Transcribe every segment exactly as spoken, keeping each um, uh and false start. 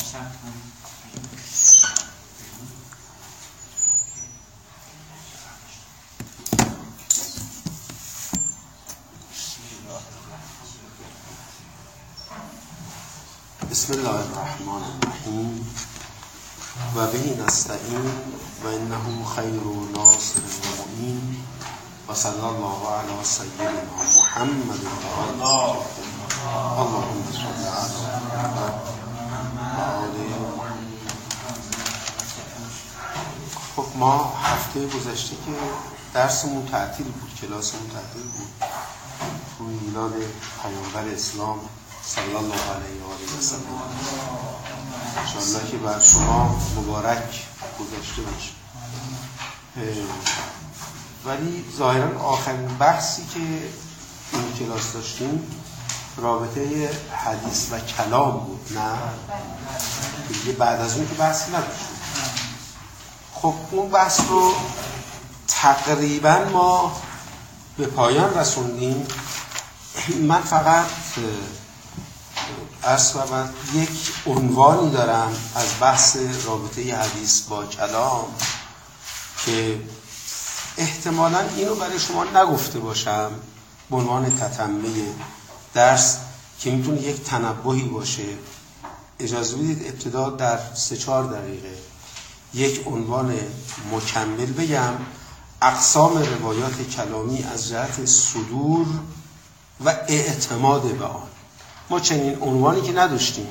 بسم الله الرحمن الرحیم و به نستعین و انه خیر و ناصر و معین و صلی الله علی سیدنا محمد و آله اللهم صل علی محمد و آله محمد. خب ما هفته گذشته که درسمون تعطیل بود، کلاسمون تعطیل بود، تو میلاد پیامبر اسلام صلی الله علیه و آله و سلم. انشاءالله که بر شما مبارک گذشته باشه. ولی ظاهرا آخرین بحثی که این کلاس داشتیم رابطه حدیث و کلام بود، نه؟ دیگه بعد از اون که بحثی نداشتیم. خب اون بحث رو تقریبا ما به پایان رسوندیم. من فقط عرض کنم یک عنوانی دارم از بحث رابطه حدیث با کلام که احتمالاً اینو برای شما نگفته باشم به عنوان تتمه درس که میتونه یک تنبهی باشه. اجازه بدید ابتدا در سه چهار دقیقه یک عنوان مکمل بگم: اقسام روایات کلامی از جهت صدور و اعتماد به آن. ما چنین عنوانی که نداشتیم.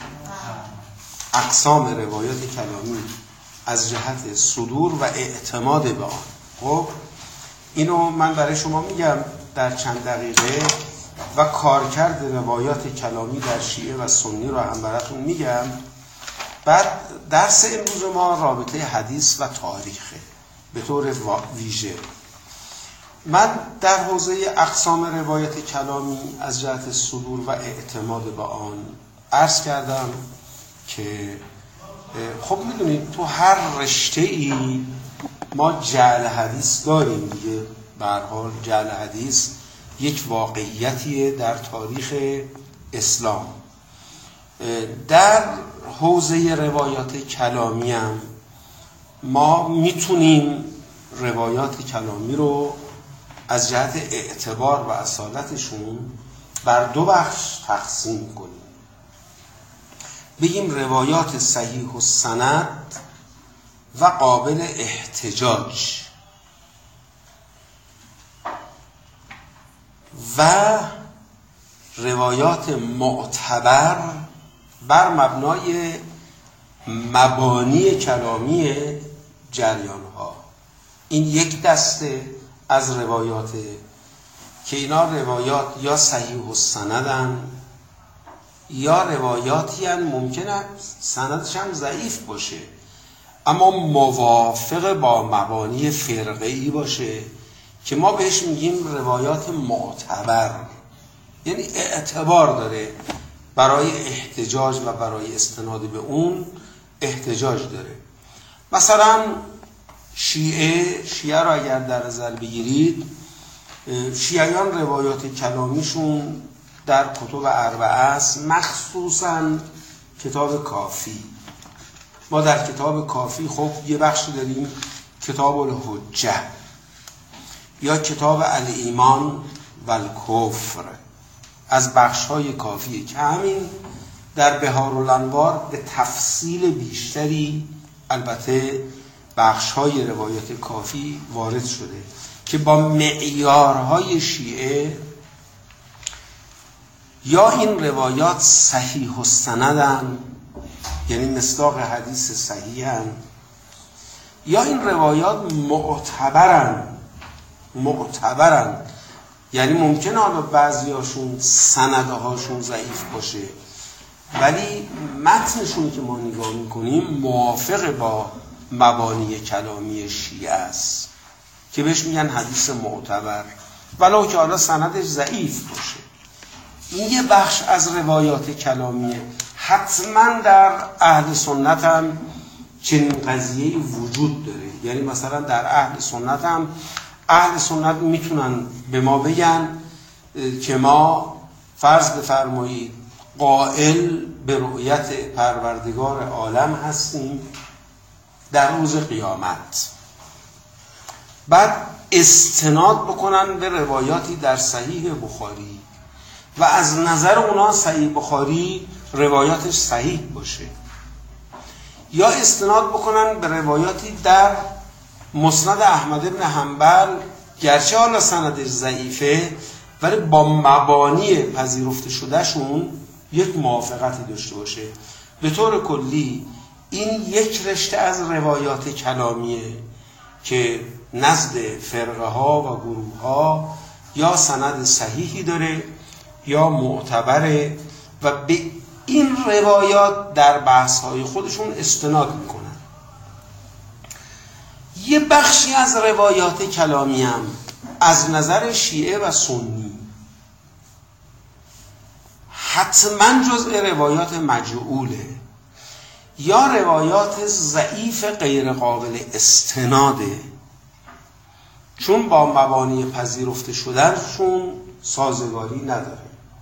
اقسام روایات کلامی از جهت صدور و اعتماد به آن. خب اینو من برای شما میگم در چند دقیقه و کارکرد روایات کلامی در شیعه و سنی رو هم براتون میگم. بعد درس امروز ما رابطه حدیث و تاریخه به طور ویژه. من در حوزه اقسام روایت کلامی از جهت صدور و اعتماد به آن عرض کردم که خب میدونید تو هر رشته ای ما جعل حدیث داریم دیگه. به هر حال جعل حدیث یک واقعیتیه در تاریخ اسلام. در حوزه روایات کلامی هم ما میتونیم روایات کلامی رو از جهت اعتبار و اصالتشون بر دو بخش تقسیم کنیم. بگیم روایات صحیح و سند و قابل احتجاج و روایات معتبر بر مبنای مبانی کلامی جریان ها. این یک دسته از روایات که اینا روایات یا صحیح و سندن یا روایاتی هم ممکنه سندش هم ضعیف باشه اما موافق با مبانی فرقه‌ای باشه که ما بهش میگیم روایات معتبر، یعنی اعتبار داره، برای احتجاج و برای استناد به اون احتجاج داره. مثلا شیعه شیعه را اگر در نظر بگیرید، شیعیان روایات کلامیشون در کتب اربعه است، مخصوصا کتاب کافی. ما در کتاب کافی خب یه بخشی داریم کتاب الحجه یا کتاب الایمان و الکفر از بخش‌های کافی که همین در بهارالانوار به تفصیل بیشتری البته بخش‌های روایت کافی وارد شده که با معیارهای شیعه یا این روایات صحیح و سندن، یعنی مصداق حدیث صحیحن، یا این روایات معتبرن معتبرن یعنی ممکنه حالا بعضیاشون سندهاشون ضعیف باشه ولی متنشون که ما نگاه میکنیم موافق با مبانی کلامی شیعه است که بهش میگن حدیث معتبر ولو که حالا سندش ضعیف باشه. این یه بخش از روایات کلامیه. حتما در اهل سنت هم چنین قضیه‌ای وجود داره. یعنی مثلا در اهل سنت هم اهل سنت میتونن به ما بگن که ما فرض بفرمایید قائل به رؤیت پروردگار عالم هستیم در روز قیامت. بعد استناد بکنن به روایاتی در صحیح بخاری و از نظر اونا صحیح بخاری روایاتش صحیح باشه، یا استناد بکنن به روایاتی در مسند احمد بن حنبل گرچه حالا سندش ضعیفه ولی با مبانی پذیرفته شده شون یک موافقتی داشته باشه. به طور کلی این یک رشته از روایات کلامیه که نزد فرقه ها و گروه ها یا سند صحیحی داره یا معتبره و به این روایات در بحث های خودشون استناد میکنن. یه بخشی از روایات کلامی هم از نظر شیعه و سنی حتما جزء روایات مجعوله یا روایات ضعیف غیر قابل استناده، چون با مبانی پذیرفته شدنشون سازگاری نداره.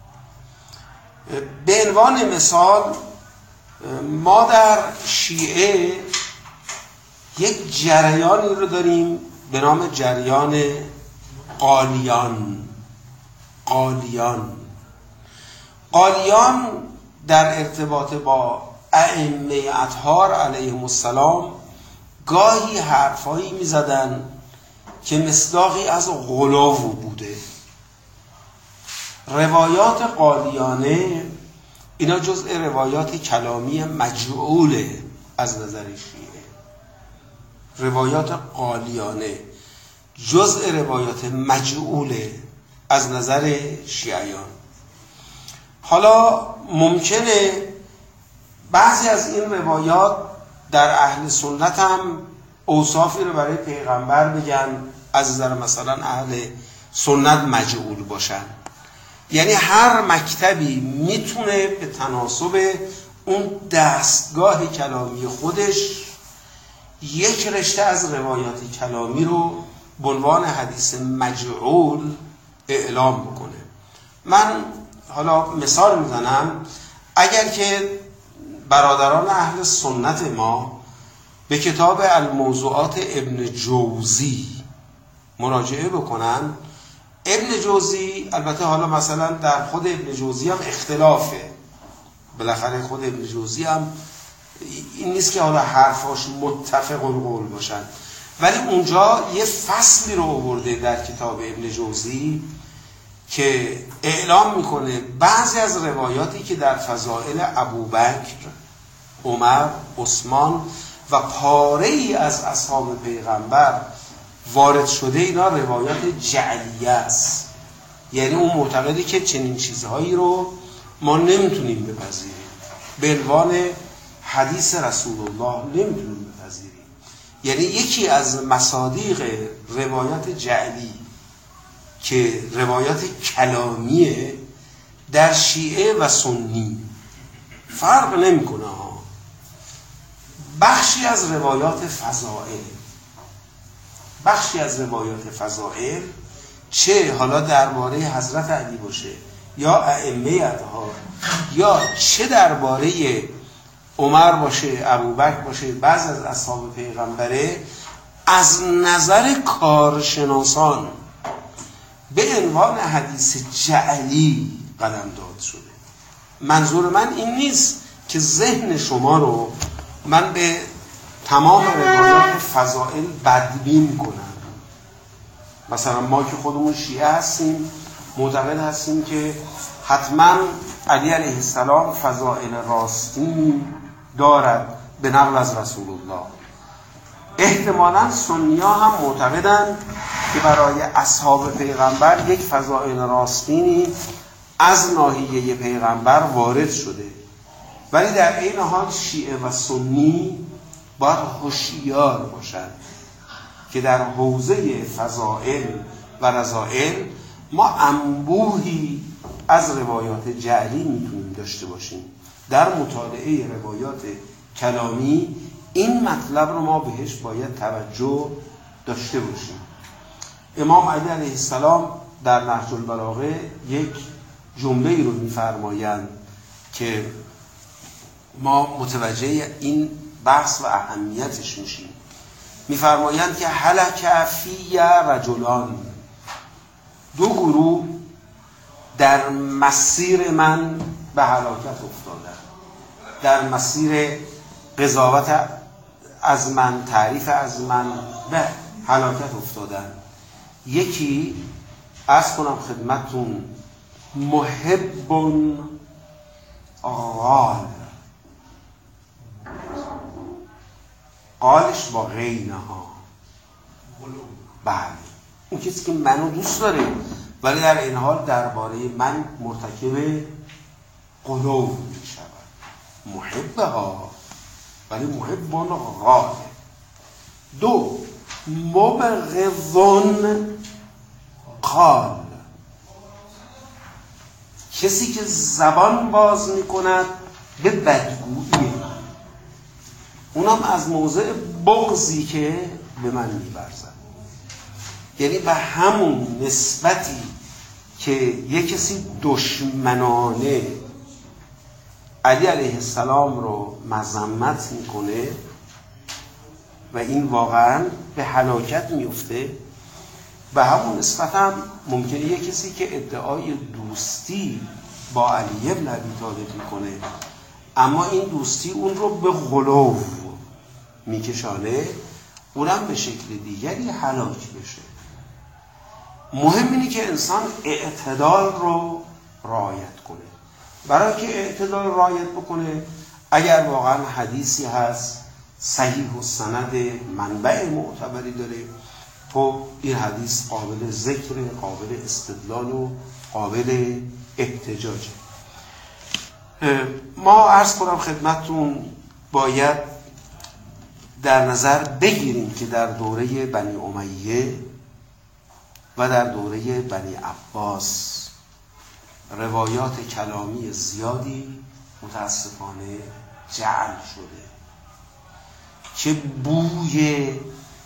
به عنوان مثال ما در شیعه یک جریانی رو داریم به نام جریان قالیان. قالیان قالیان در ارتباط با ائمه اطهار علیهم السلام گاهی حرفایی می زدن که مصداقی از غلو بوده. روایات قالیانه اینا جزء روایات کلامی مجعوله از نظر شیعه. روایات قالیانه جزء روایات مجعوله از نظر شیعیان. حالا ممکنه بعضی از این روایات در اهل سنت هم اوصافی رو برای پیغمبر بگن، از نظر مثلا اهل سنت مجعول باشن. یعنی هر مکتبی میتونه به تناسب اون دستگاه کلامی خودش یک رشته از روایات کلامی رو به عنوان حدیث مجعول اعلام بکنه. من حالا مثال میزنم، اگر که برادران اهل سنت ما به کتاب الموضوعات ابن جوزی مراجعه بکنن، ابن جوزی البته حالا مثلا در خود ابن جوزی هم اختلافه، بالاخره خود ابن جوزی هم این نیست که حالا حرفاش متفق القول باشن، ولی اونجا یه فصلی رو آورده در کتاب ابن جوزی که اعلام میکنه بعضی از روایاتی که در فضائل ابوبکر، عمر، عثمان و پاره ای از اصحاب پیغمبر وارد شده اینا روایات جعلیه است. یعنی اون معتقدی که چنین چیزهایی رو ما نمیتونیم بپذیریم، به عنوان حدیث رسول الله نمیتونیم بپذیریم. یعنی یکی از مصادیق روایات جعلی که روایات کلامیه در شیعه و سنی فرق نمیکنه ها. بخشی از روایات فضائل بخشی از روایات فضائل چه حالا درباره حضرت علی باشه یا ائمه اطهار یا چه درباره عمر باشه، ابوبکر باشه، بعض از اصحاب پیغمبره، از نظر کارشناسان به عنوان حدیث جعلی قدم داد شده. منظور من این نیست که ذهن شما رو من به تمام روایات فضائل بدبین کنم. مثلا ما که خودمون شیعه هستیم معتقد هستیم که حتما علی علیه السلام فضائل راستین دارد به نقل از رسول الله. احتمالاً سنی‌ها هم معتقدند که برای اصحاب پیغمبر یک فضائل راستینی از ناحیه پیغمبر وارد شده، ولی در این حال شیعه و سنی باید هوشیار باشند که در حوزه فضائل و رذائل ما انبوهی از روایات جعلی میتونیم داشته باشیم. در مطالعه روایات کلامی این مطلب رو ما بهش باید توجه داشته باشیم. امام علی علیه السلام در نهج البلاغه یک جمله رو میفرمایند که ما متوجه این بحث و اهمیتش میشیم. میفرمایند که هلک فی رجلان، دو گروه در مسیر من به هلاکت افتادن، در مسیر قضاوت از من، تعریف از من به هلاکت افتادن. یکی عرض کنم خدمتون محب غال، قالش با غینه ها، بله اون کسی که منو دوست داره ولی در این حال درباره من مرتکب غلو می شود. محب ها ولی محب غال. دو مبغض قال، کسی که زبان باز می کند به بدگویی من، اونم از موضع بغضی که به من می‌ورزد. یعنی به همون نسبتی که یک کسی دشمنانه علی علیه السلام رو مذمت میکنه و این واقعا به هلاکت میفته، به همون نسبت هم ممکنه یک کسی که ادعای دوستی با علی ابن ابی طالب میکنه اما این دوستی اون رو به غلو میکشانه، اونم به شکل دیگری هلاک بشه. مهم اینه که انسان اعتدال رو رعایت کنه. برای که اعتدال رو رعایت بکنه، اگر واقعا حدیثی هست صحیح و سند منبع معتبری داره، خب این حدیث قابل ذکر، قابل استدلال و قابل احتجاجه. ما عرض کنم خدمتتون باید در نظر بگیریم که در دوره بنی امیه و در دوره بنی عباس روایات کلامی زیادی متاسفانه جعل شده که بوی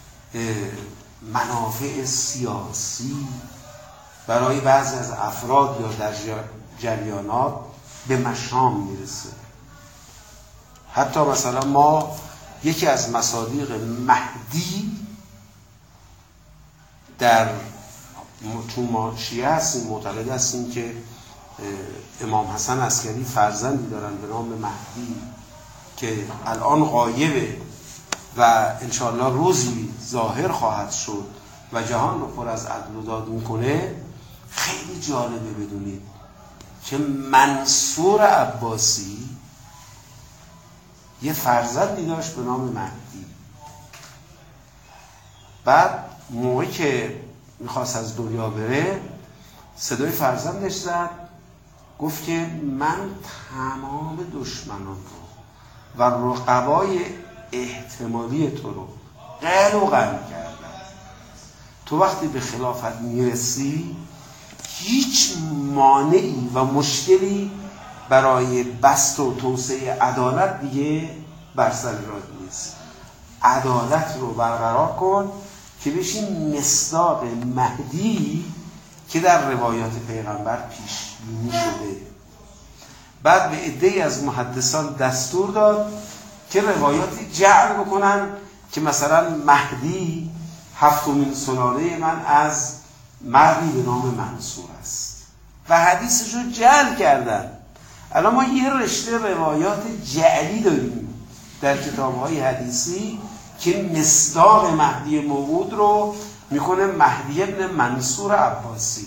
منافع سیاسی برای بعضی از افراد یا در جریانات به مشام میرسه. حتی مثلا ما یکی از مصادیق مهدی در چون ما شیعه هستیم معتقد هستیم که امام حسن عسکری فرزندی دارن به نام مهدی که الان غایبه و انشاءالله روزی ظاهر خواهد شد و جهان رو پر از عدل و داد میکنه. خیلی جالبه بدونید که منصور عباسی یه فرزندی داشت به نام مهدی. بعد موقعی که میخواست از دنیا بره صدای فرزندش زد، گفت که من تمام دشمنان رو و رقبای احتمالی تو رو قل و قم کردم. تو وقتی به خلافت میرسی هیچ مانعی و مشکلی برای بسط و توسعه عدالت دیگه بر سر راه نیست. عدالت رو برقرار کن که بشین مصداق مهدی که در روایات پیغمبر پیش بینی شده. بعد به عده‌ای از محدثان دستور داد که روایاتی جعل بکنن که مثلا مهدی هفتمین سلاله من از مردی به نام منصور است و حدیثش رو جعل کردن. الان ما یه رشته روایات جعلی داریم در کتاب‌های حدیثی که مصداق مهدی موعود رو میکنه مهدی ابن منصور عباسی.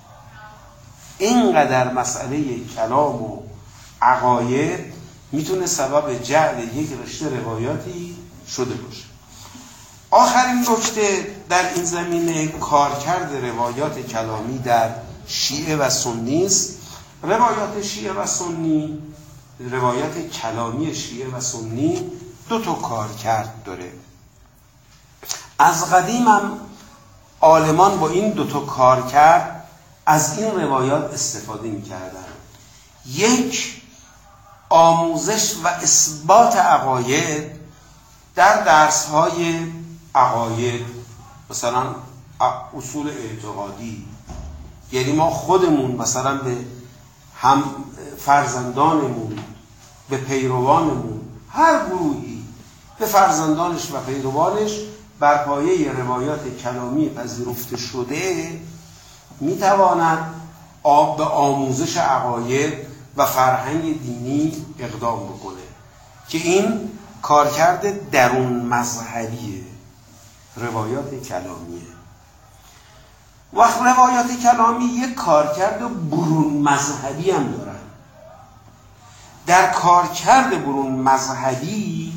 اینقدر مسئله کلام و عقاید میتونه سبب جعل یک رشته روایاتی شده باشه. آخرین نکته در این زمینه کارکرد روایات کلامی در شیعه و سنی است. روایات شیعه و سنی، روایات کلامی شیعه و سنی دو تا کارکرد داره. از قدیم هم عالمان با این دو تا کارکرد از این روایات استفاده می‌کردن. یک، آموزش و اثبات عقاید در درس‌های عقاید، مثلا اصول اعتقادی. یعنی ما خودمون مثلا به هم فرزندانمون، به پیروانمون، هر گروهی به فرزندانش و پیروانش بر پایه روایات کلامی پذیرفته شده میتواند آب به آموزش عقاید و فرهنگ دینی اقدام بکنه که این کارکرد درون مذهبیه، روایات کلامیه. وقت روایات کلامی یک کارکرد برون مذهبی هم دارن. در کارکرد برون مذهبی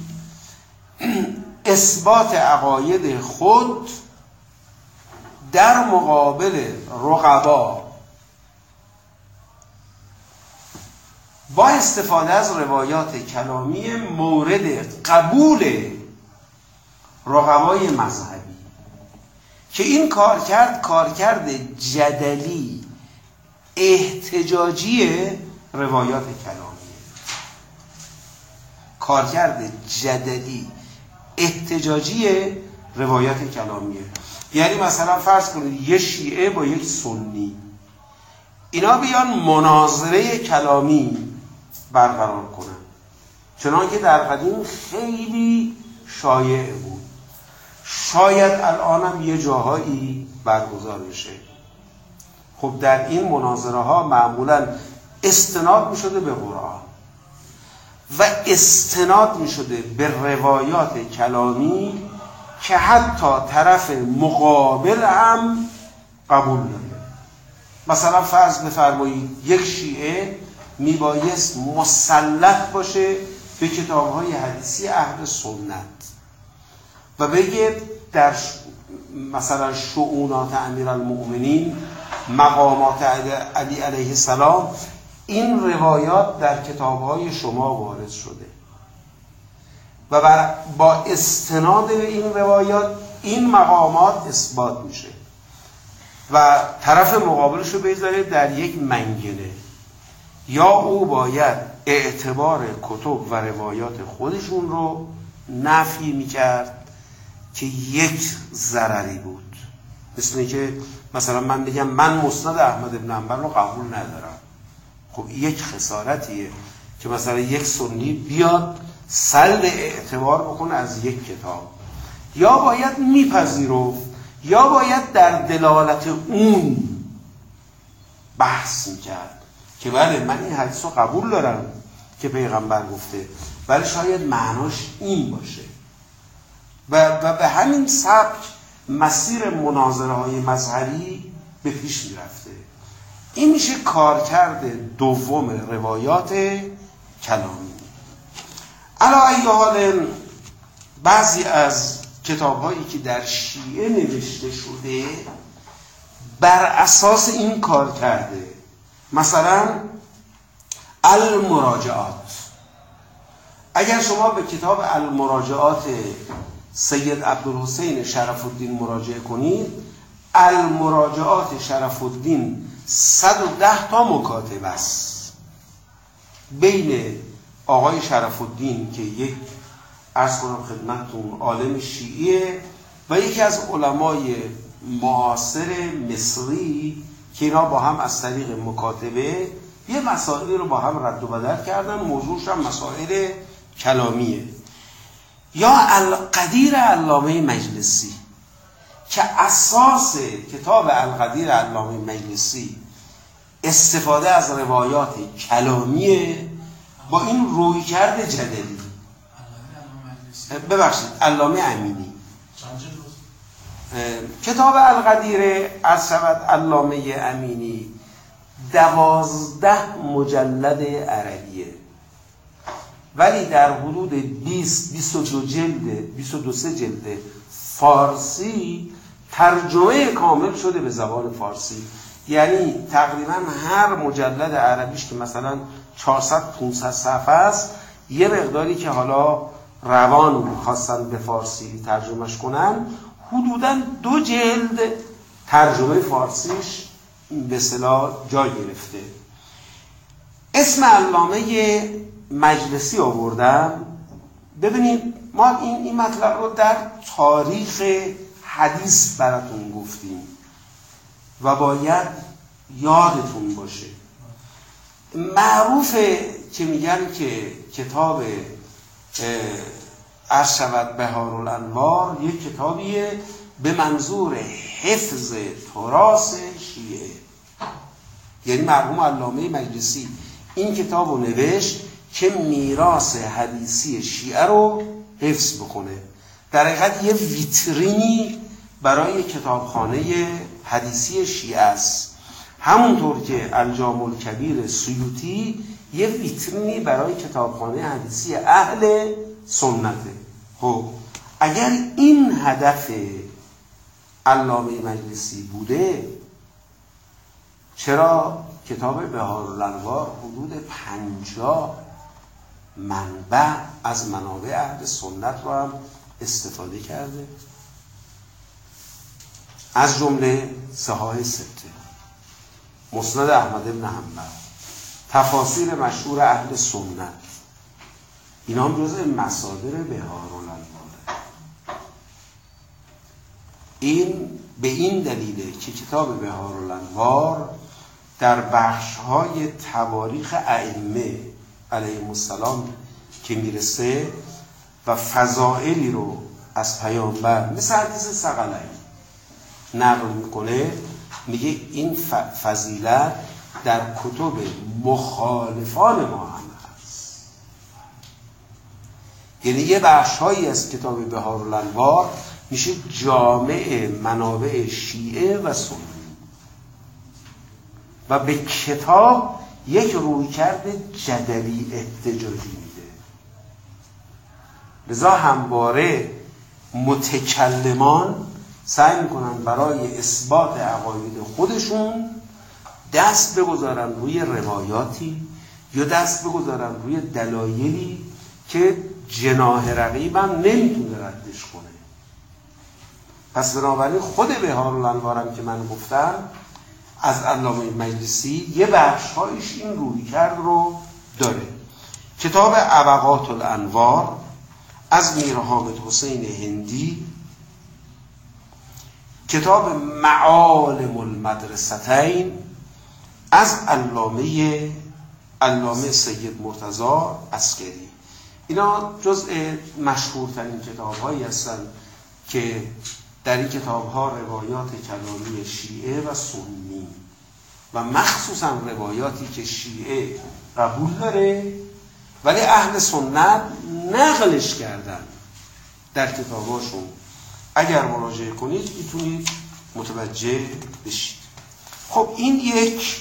اثبات عقاید خود در مقابل رقبا با استفاده از روایات کلامی مورد قبول رقبای مذهبی که این کارکرد کارکرد جدلی احتجاجی روایات کلامیه. کارکرد جدلی احتجاجی روایات کلامیه. یعنی مثلا فرض کنید یه شیعه با یک سنی، اینا بیان مناظره کلامی برقرار کنن، چنان که در قدیم خیلی شایع بود، شاید الان هم یه جاهایی برگزار بشه. خب در این مناظره ها معمولا استناد می شده به قرآن و استناد می شده به روایات کلامی که حتی طرف مقابل هم قبول داره. مثلا فرض بفرمایید یک شیعه میبایست مسلط باشه به کتاب‌های حدیثی اهل سنت و بگه در مثلا شؤونات امیرالمؤمنین، مقامات علی علیه السلام، این روایات در کتاب‌های شما وارد شده و بر با استناد به این روایات این مقامات اثبات میشه و طرف مقابلش رو بذاره در یک منگنه. یا او باید اعتبار کتب و روایات خودشون رو نفی میکرد که یک ضرری بود، مثل اینکه مثلا من بگم من مسند احمد بن حنبل رو قبول ندارم. خب یک خسارتیه که مثلا یک سنی بیاد سلب اعتبار بکنه از یک کتاب. یا باید میپذیرفت یا باید در دلالت اون بحث میکرد که بله من این حدیث رو قبول دارم که پیغمبر گفته، ولی شاید معناش این باشه و, و به همین سبک مسیر مناظره های مذهبی به پیش میرفته. این میشه کارکرد دوم روایات کلامی. علی ای حال بعضی از کتاب هایی که در شیعه نوشته شده بر اساس این کار کرده، مثلا المراجعات. اگر شما به کتاب المراجعات سید عبدالحسین شرف الدین مراجعه کنید، المراجعات شرف الدین صد و ده تا مکاتبه است بین آقای شرف الدین که یک عرض کنم خدمتتون عالم شیعیه و یکی از علمای معاصر مصری که اینا با هم از طریق مکاتبه یه مسائلی رو با هم رد و بدل کردن، موضوعش هم مسائل کلامیه. یا القدیر علامه مجلسی که اساس کتاب القدیر علامه مجلسی استفاده از روایات کلامیه با این رویکرد جدلی. ببخشید علامه امینی کتاب القدیر از شود علامه امینی دوازده مجلد عربیه، ولی در حدود بیست بیست و دو جلد بیست و دو جلد فارسی ترجمه کامل شده به زبان فارسی. یعنی تقریبا هر مجلد عربیش که مثلا چهارصد پانصد صفحه است، یه مقداری که حالا روان خواستن به فارسی ترجمهش کنن، حدوداً دو جلد ترجمه فارسیش به اصطلاح جای گرفته. اسم علامه مجلسی آوردم. ببینید ما این این مطلب رو در تاریخ حدیث براتون گفتیم و باید یادتون باشه. معروفه که میگن که کتاب عرض شود بهارالانوار یک کتابیه به منظور حفظ تراث شیعه. یعنی مرحوم علامه مجلسی این کتاب رو نوشت که میراث حدیثی شیعه رو حفظ بکنه. در حقیقت یه ویترینی برای کتابخانه حدیثی شیعه است، همونطور که الجامع الکبیر سیوطی یه ویترینی برای کتابخانه حدیثی اهل سنته. خب اگر این هدف علامه مجلسی بوده، چرا کتاب بهارالانوار حدود پنجاه منبع از منابع اهل سنت رو هم استفاده کرده؟ از جمله صحاح سته، مسند احمد بن حنبل، تفاسیر مشهور اهل سنت، اینا هم جزء مصادر بهارالانواره. این به این دلیله که کتاب بهارالانوار در بخش‌های تواریخ ائمه علیهم السلام که میرسه و فضائلی رو از پیامبر مثل حدیث ثقلین نقل میکنه، میگه این فضیلت در کتب مخالفان ما هم هست. یعنی یه بخش‌هایی از کتاب بهارالانوار میشه جامع منابع شیعه و سنی و به کتاب یک رویکرد جدلی احتجاجی میده. لذا همواره متکلمان سعی میکنن برای اثبات عقاید خودشون دست بگذارن روی روایاتی یا دست بگذارن روی دلایلی که جناح رقیبم نمیتونه ردش کنه. پس بنابراین خود بهارالانوارم که من گفتم از علامه مجلسی یه بخش‌هایش این رویکرد رو داره. کتاب ابقات الانوار از میر حامد حسین هندی، کتاب معالم المدرستین از علامه علامه سید مرتضی عسکری. اینا جزء مشهورترین کتاب‌هایی هستند که در این کتاب‌ها روایات کلامی شیعه و سنی و مخصوصا روایاتی که شیعه قبول داره ولی اهل سنت نقلش کردن در کتاباشون. اگر مراجعه کنید میتونید متوجه بشید. خب این یک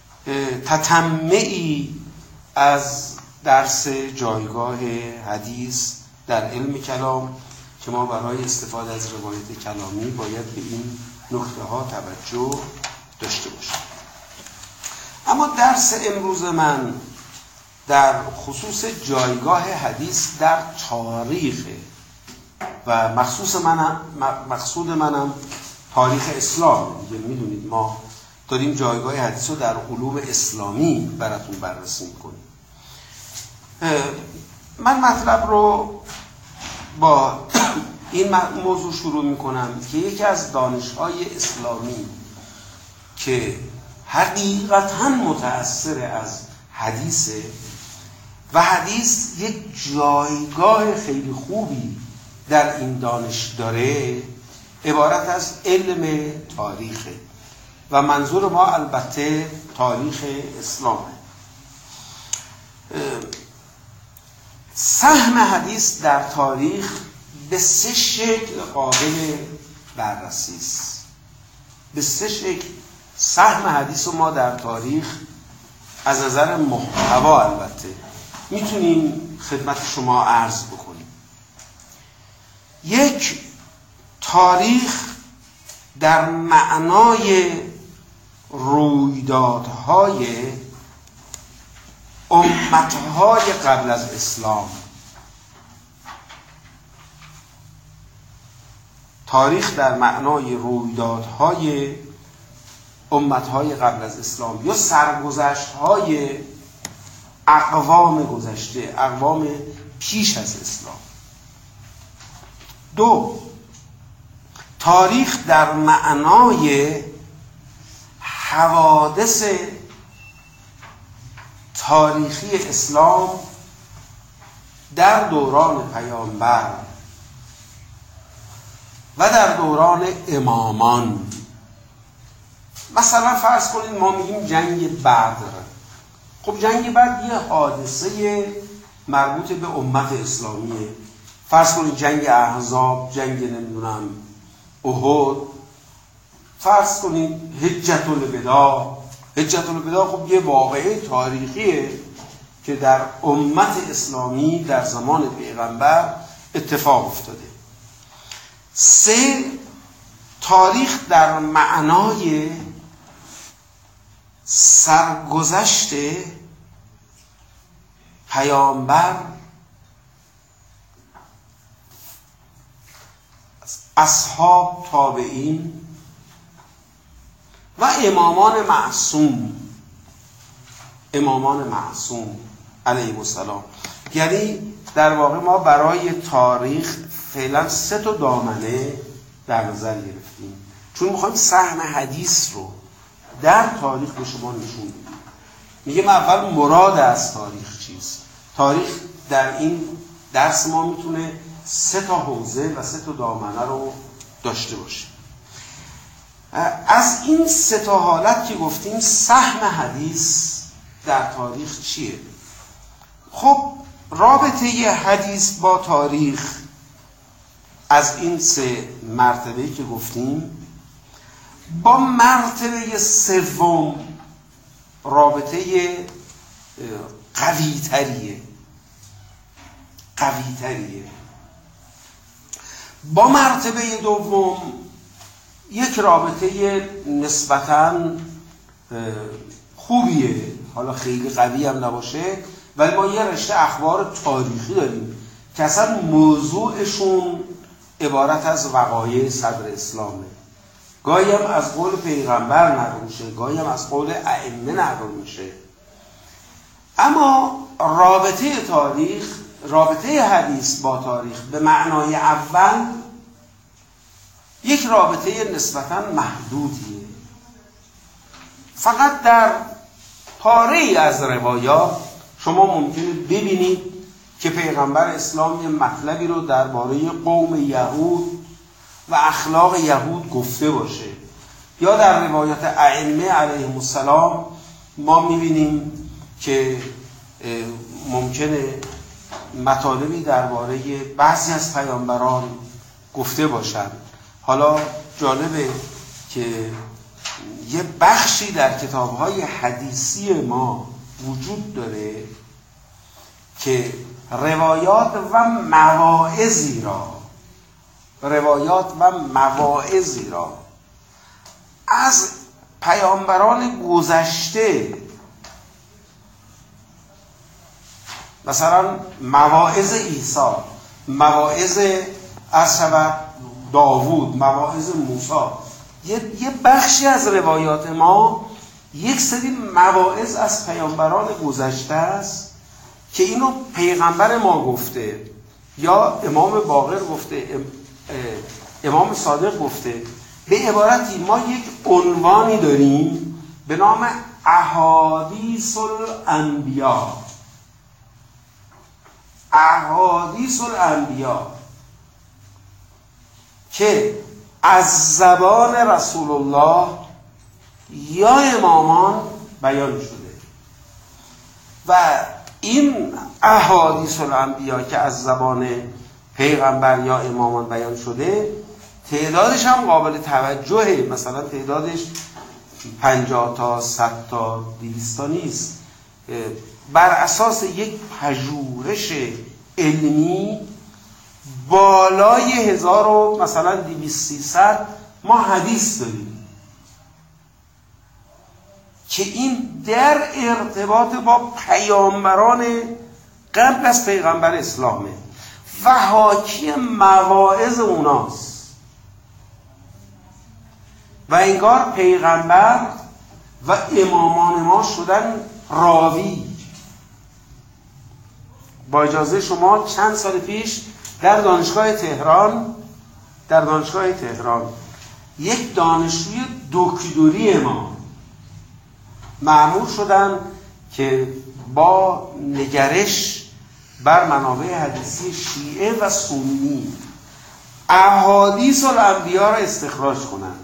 تتمعی از درس جایگاه حدیث در علم کلام که ما برای استفاده از روایت کلامی باید به این نکته ها توجه داشته باشیم. اما درس امروز من در خصوص جایگاه حدیث در تاریخ و مخصوص منم مقصود منم تاریخ اسلام. دیگه میدونید ما داریم جایگاه حدیث رو در علوم اسلامی براتون بررسی میکنیم. من مطلب رو با این موضوع شروع میکنم که یکی از دانش‌های اسلامی که حقیقتاً متأثر از حدیثه و حدیث یک جایگاه خیلی خوبی در این دانش داره، عبارت از علم تاریخه و منظور ما البته تاریخ اسلامه. سهم حدیث در تاریخ به سه شکل قابل بررسی است. به سه شکل سهم حدیث رو ما در تاریخ از نظر محتوا البته میتونیم خدمت شما عرض بکنیم. یک، تاریخ در معنای رویدادهای امتهای قبل از اسلام. تاریخ در معنای رویدادهای امتهای قبل از اسلام یا سرگذشت‌های اقوام گذشته، اقوام پیش از اسلام. دو، تاریخ در معنای حوادث تاریخی اسلام در دوران پیامبر و در دوران امامان. مثلا فرض کنید ما میگیم جنگ بدر. خب جنگ بدر یه حادثه مربوط به امت اسلامیه. فرض کنید جنگ احزاب، جنگ نمیدونم احد، فرض کنید حجة الوداع. حجة الوداع خب یه واقعه تاریخیه که در امت اسلامی در زمان پیغمبر اتفاق افتاده. سه، تاریخ در معنای سرگذشت پیامبر، اصحاب، تابعین و امامان معصوم. امامان معصوم علیهم السلام. یعنی در واقع ما برای تاریخ فعلا سه تا دامنه در نظر گرفتیم، چون میخوایم سهم حدیث رو در تاریخ به شما نشون بدیم. میگیم اول مراد از تاریخ چیست. تاریخ در این درس ما میتونه سه تا حوزه و سه تا دامنه رو داشته باشه. از این سه تا حالت که گفتیم سهم حدیث در تاریخ چیه؟ خب رابطه ی حدیث با تاریخ از این سه مرتبه‌ای که گفتیم با مرتبه سوم رابطه قوی تریه قوی تریه با مرتبه دوم یک رابطه نسبتاً خوبیه، حالا خیلی قوی هم نباشه، ولی ما یه رشته اخبار تاریخی داریم که اصلا موضوعشون عبارت از وقایع صدر اسلامه. گاهی هم از قول پیغمبر نقل میشه، گاهی هم از قول ائمه نقل میشه. اما رابطه تاریخ، رابطه حدیث با تاریخ به معنای اول یک رابطه نسبتاً محدودیه. فقط در پاره‌ای از روایات شما ممکنه ببینید که پیغمبر اسلام یه مطلبی رو درباره قوم یهود و اخلاق یهود گفته باشه، یا در روایات ائمه علیهم السلام ما میبینیم که ممکنه مطالبی درباره بعضی از پیامبران گفته باشند. حالا جالبه که یه بخشی در کتاب‌های حدیثی ما وجود داره که روایات و مواعظی را روایات و مواعظی را از پیامبران گذشته، مثلا مواعظ عیسی، مواعظ از شود داوود، مواعظ موسی، یه،, یه بخشی از روایات ما یک سری مواعظ از پیامبران گذشته است که اینو پیغمبر ما گفته یا امام باقر گفته، امام صادق گفته. به عبارتی ما یک عنوانی داریم به نام احادیث الانبیا. احادیث الانبیا که از زبان رسول الله یا امامان بیان شده و این احادیث الانبیا که از زبان پیغمبر یا امامان بیان شده تعدادش هم قابل توجهه. مثلا تعدادش پنجاه تا، صد تا، دویست تا نیست. بر اساس یک پژوهش علمی بالای هزار و مثلا دویست سیصد ما حدیث داریم که این در ارتباط با پیامبران قبل از پیغمبر اسلامه و حاکی مواعظ اوناست و انگار پیغمبر و امامان ما شدن راوی. با اجازه شما چند سال پیش در دانشگاه تهران در دانشگاه تهران یک دانشجوی دکتری ما مأمور شدن که با نگرش بر منابع حدیثی شیعه و سنی احادیث الانبیا را استخراج کنن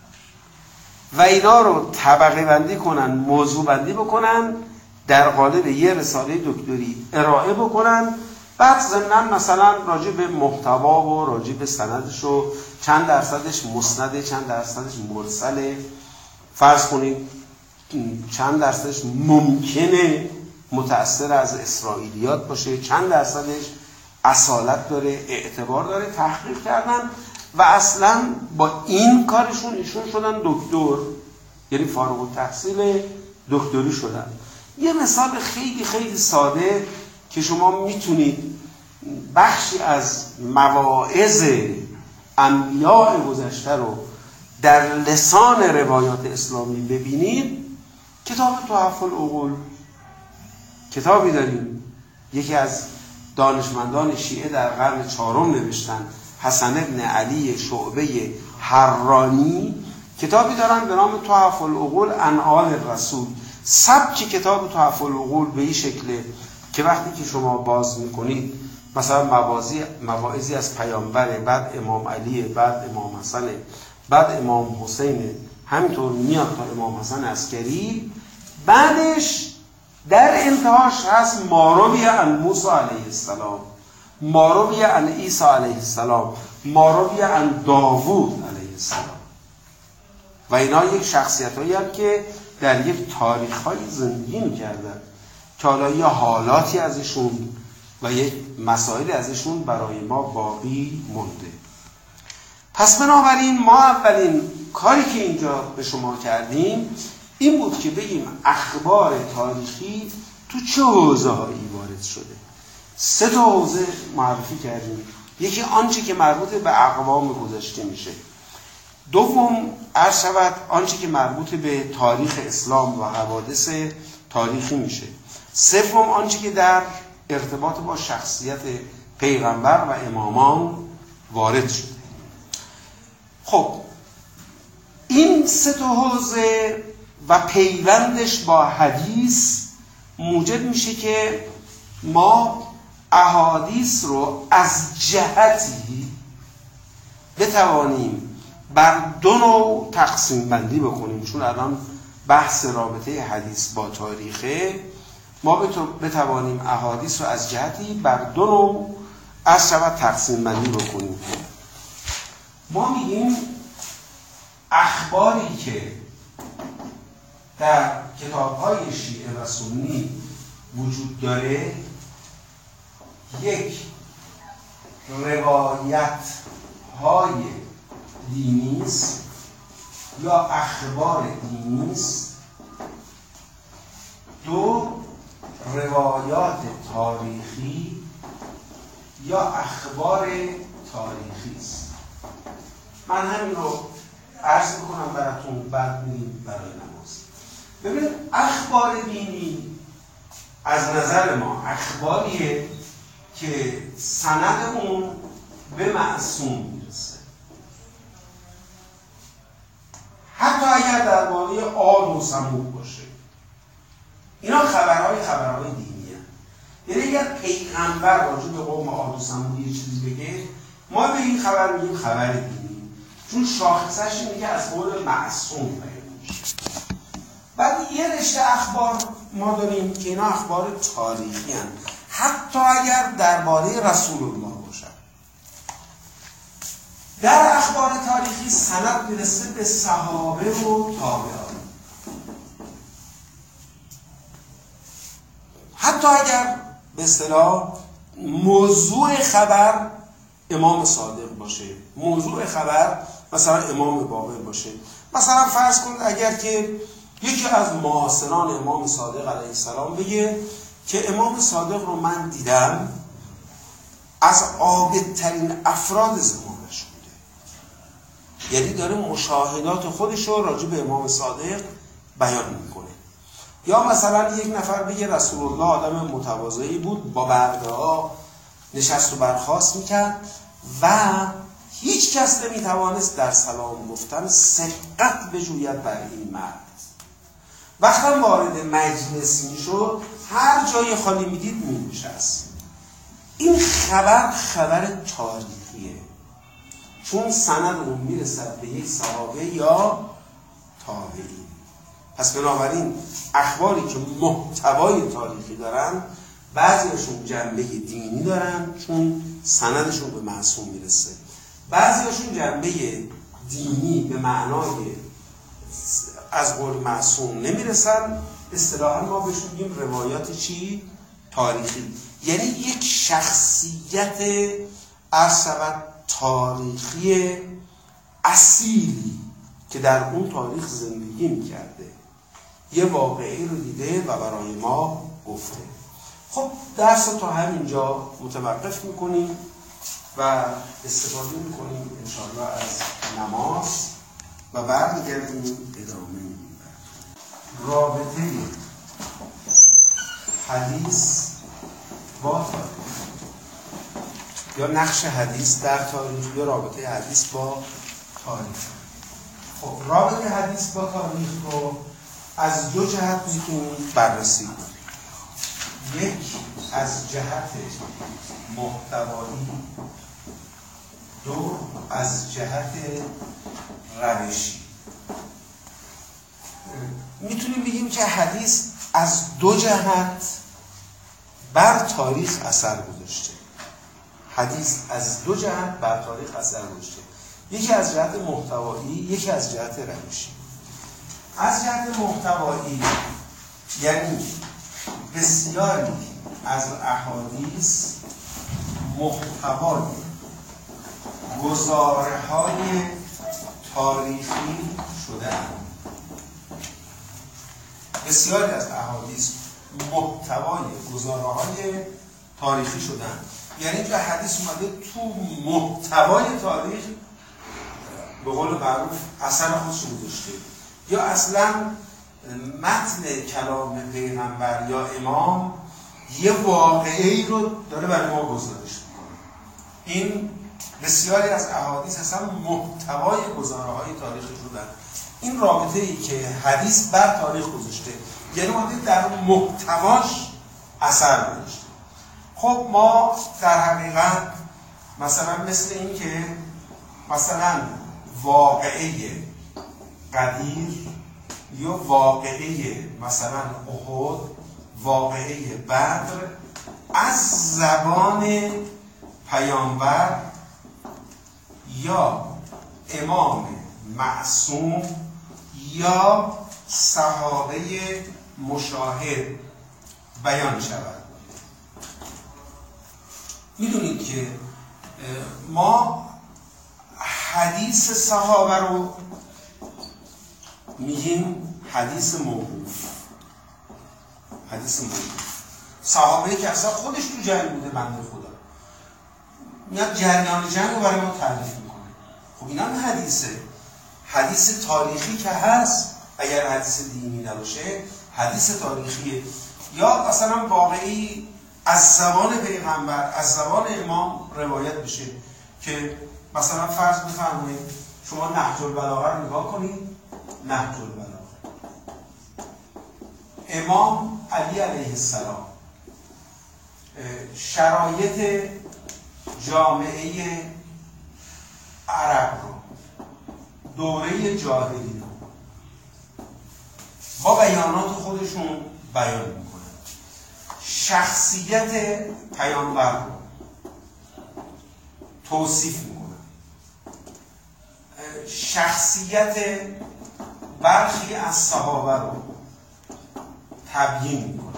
و اینا رو طبقه بندی کنن، موضوع بندی بکنن، در قالب یه رساله دکتری ارائه بکنن، بعد ضمناً مثلا راجع به محتوا و راجع به سندش و چند درصدش مسنده، چند درصدش مرسله، فرض کنید چند درصدش ممکنه متأثر از اسرائیلیات باشه، چند درصدش اصالت داره، اعتبار داره، تحقیق کردن و اصلا با این کارشون ایشون شدن دکتر، یعنی فارغ التحصیل دکتری شدن. یه مثال خیلی خیلی ساده که شما میتونید بخشی از مواعظ انبیاء گذشته رو در لسان روایات اسلامی ببینید، کتاب تحف العقول کتابی داریم یکی از دانشمندان شیعه در قرن چهارم نوشتن، حسن ابن علی شعبه حرانی، کتابی دارن به نام تحف العقول عن آل رسول. سبک کتاب تحف العقول به این شکله که وقتی که شما باز میکنید مثلا مواعظی مواعظی از پیامبر، بعد امام علی، بعد امام حسن، بعد امام حسین، همینطور میاد تا امام حسن عسکری، بعدش در انتهاش هست ماروی عن موسی علیه السلام، ماروی عن عیسی علیه السلام، ماروی عن داوود علیه السلام. و اینا یک شخصیت هایی هم که در یک تاریخ های زندگی میکردن که حالا یه حالاتی ازشون و یک مسائل ازشون برای ما باقی مونده. پس بنابراین ما اولین کاری که اینجا به شما کردیم این بود که بگیم اخبار تاریخی تو چه حوزه هایی وارد شده. سه تا حوزه معرفی کردیم. یکی آنچه که مربوط به اقوام گذشته میشه، دوم عرض شود آنچه که مربوط به تاریخ اسلام و حوادث تاریخی میشه، سوم آنچه که در ارتباط با شخصیت پیغمبر و امامان وارد شده. خب این سه تا حوزه و پیوندش با حدیث موجب میشه که ما احادیث رو از جهتی بتوانیم بر دو نوع تقسیم بندی بکنیم. چون الان بحث رابطه حدیث با تاریخه، ما بتوانیم احادیث رو از جهتی بر دو نوع از شود تقسیم بندی بکنیم. ما میگیم اخباری که در کتاب‌های شیعه و سنی وجود داره، یک روایت‌های دینی است یا اخبار دینی است، دو روایات تاریخی یا اخبار تاریخی است. من همین رو عرض میکنم براتون، بعد میریم برای نماز. ببینید اخبار دینی از نظر ما اخباریه که سند اون به معصوم میرسه، حتی اگر درباره عاد و ثمود باشه. اینا خبرهای خبرهای دینی هست. یعنی اگر پیغمبر راجع به قوم عاد و ثمود یه چیزی بگه، ما به این خبر میگیم خبر دینی، چون شاخصش اینه که از قول معصوم بیان میشه. بعد یه رشته اخبار ما داریم که اینا اخبار تاریخی هستند، حتی اگر درباره رسول الله باشن. در اخبار تاریخی سند میرسه به صحابه و تابعان، حتی اگر به اصطلاح موضوع خبر امام صادق باشه، موضوع خبر مثلا امام باقر باشه. مثلا فرض کنید اگر که یکی از معاصران امام صادق علیه السلام بگه که امام صادق رو من دیدم از عابدترین افراد زمانش بوده، یعنی داره مشاهدات خودش رو راجع به امام صادق بیان میکنه. یا مثلا یک نفر بگه رسول الله آدم متواضعی بود، با برده ها نشست و برخاست میکرد و هیچ کس نمیتوانست در سلام گفتن سبقت بجوید بر این مرد. وقتی وارد مجلس میشد هر جای خالی میدید مینشست. این خبر خبر تاریخیه، چون سند اون میرسد به یک صحابه یا تابعی. پس بنابراین اخباری که محتوای تاریخی دارن بعضیاشون جنبه دینی دارن چون سندشون به معصوم میرسه، بعضیاشون جنبه دینی به معنای از قول معصوم نمیرسن. اصطلاحاً ما بهش میگیم روایات چی؟ تاریخی. یعنی یک شخصیت اصلا تاریخی اصیلی که در اون تاریخ زندگی میکرده یه واقعی رو دیده و برای ما گفته. خب درس رو تا همینجا متوقف میکنیم و استفاده میکنیم انشاءالله از نماز و برمیگردیم ادامه میدیم. رابطه حدیث با تاریخ یا نقش حدیث در تاریخ یا رابطه حدیث با تاریخ. خب رابطه حدیث با تاریخ رو از دو جهت میتونیم بررسی کنیم. یک از جهت محتوایی، دو از جهت روشی. میتونیم بگیم که حدیث از دو جهت بر تاریخ اثر گذاشته. حدیث از دو جهت بر تاریخ اثر گذاشته، یکی از جهت محتوایی، یکی از جهت روشی. از جهت محتوایی یعنی بسیاری از احادیث محتوای گزاره‌های تاریخی شده‌اند. بسیاری از احادیث محتوای گزاره‌های تاریخی شده‌اند. یعنی که حدیث اومده تو محتوای تاریخ به قول معروف اثر خودش گذاشته، یا اصلا متن کلام پیغمبر یا امام یه واقعه‌ای رو داره برای ما گزارش میکنه. این بسیاری از احادیث اصلا محتوای گزاره‌های تاریخی شدن. این رابطه‌ای که حدیث بر تاریخ گذاشته یعنی اومده در محتواش اثر گذاشته. خب ما در حقیقت مثلا مثل این که مثلا واقعه قدیر یا واقعه مثلا احد، واقعه بدر از زبان پیامبر یا امام معصوم یا صحابه مشاهد بیان شود. میدونید که ما حدیث صحابه رو میگیم حدیث موقوف. حدیث موقوف صحابه که اصلا خودش تو جنگ بوده، بنده خدا میاد جریان جنگ رو برای ما تعریف میکنه. خب اینا هم حدیثه. حدیث تاریخی که هست، اگر حدیث دینی نباشه حدیث تاریخیه. یا مثلا واقعی از زبان پیغمبر، از زبان امام روایت بشه که مثلا فرض بفرمایید شما نهج البلاغه رو نگاه کنید. نهج البلاغه امام علی علیه السلام شرایط جامعه عرب رو، دوره جاهلی رو با بیانات خودشون بیان میکنن. شخصیت پیامبر رو توصیف میکنن. شخصیت برخی از صحابه رو تبیین میکنن.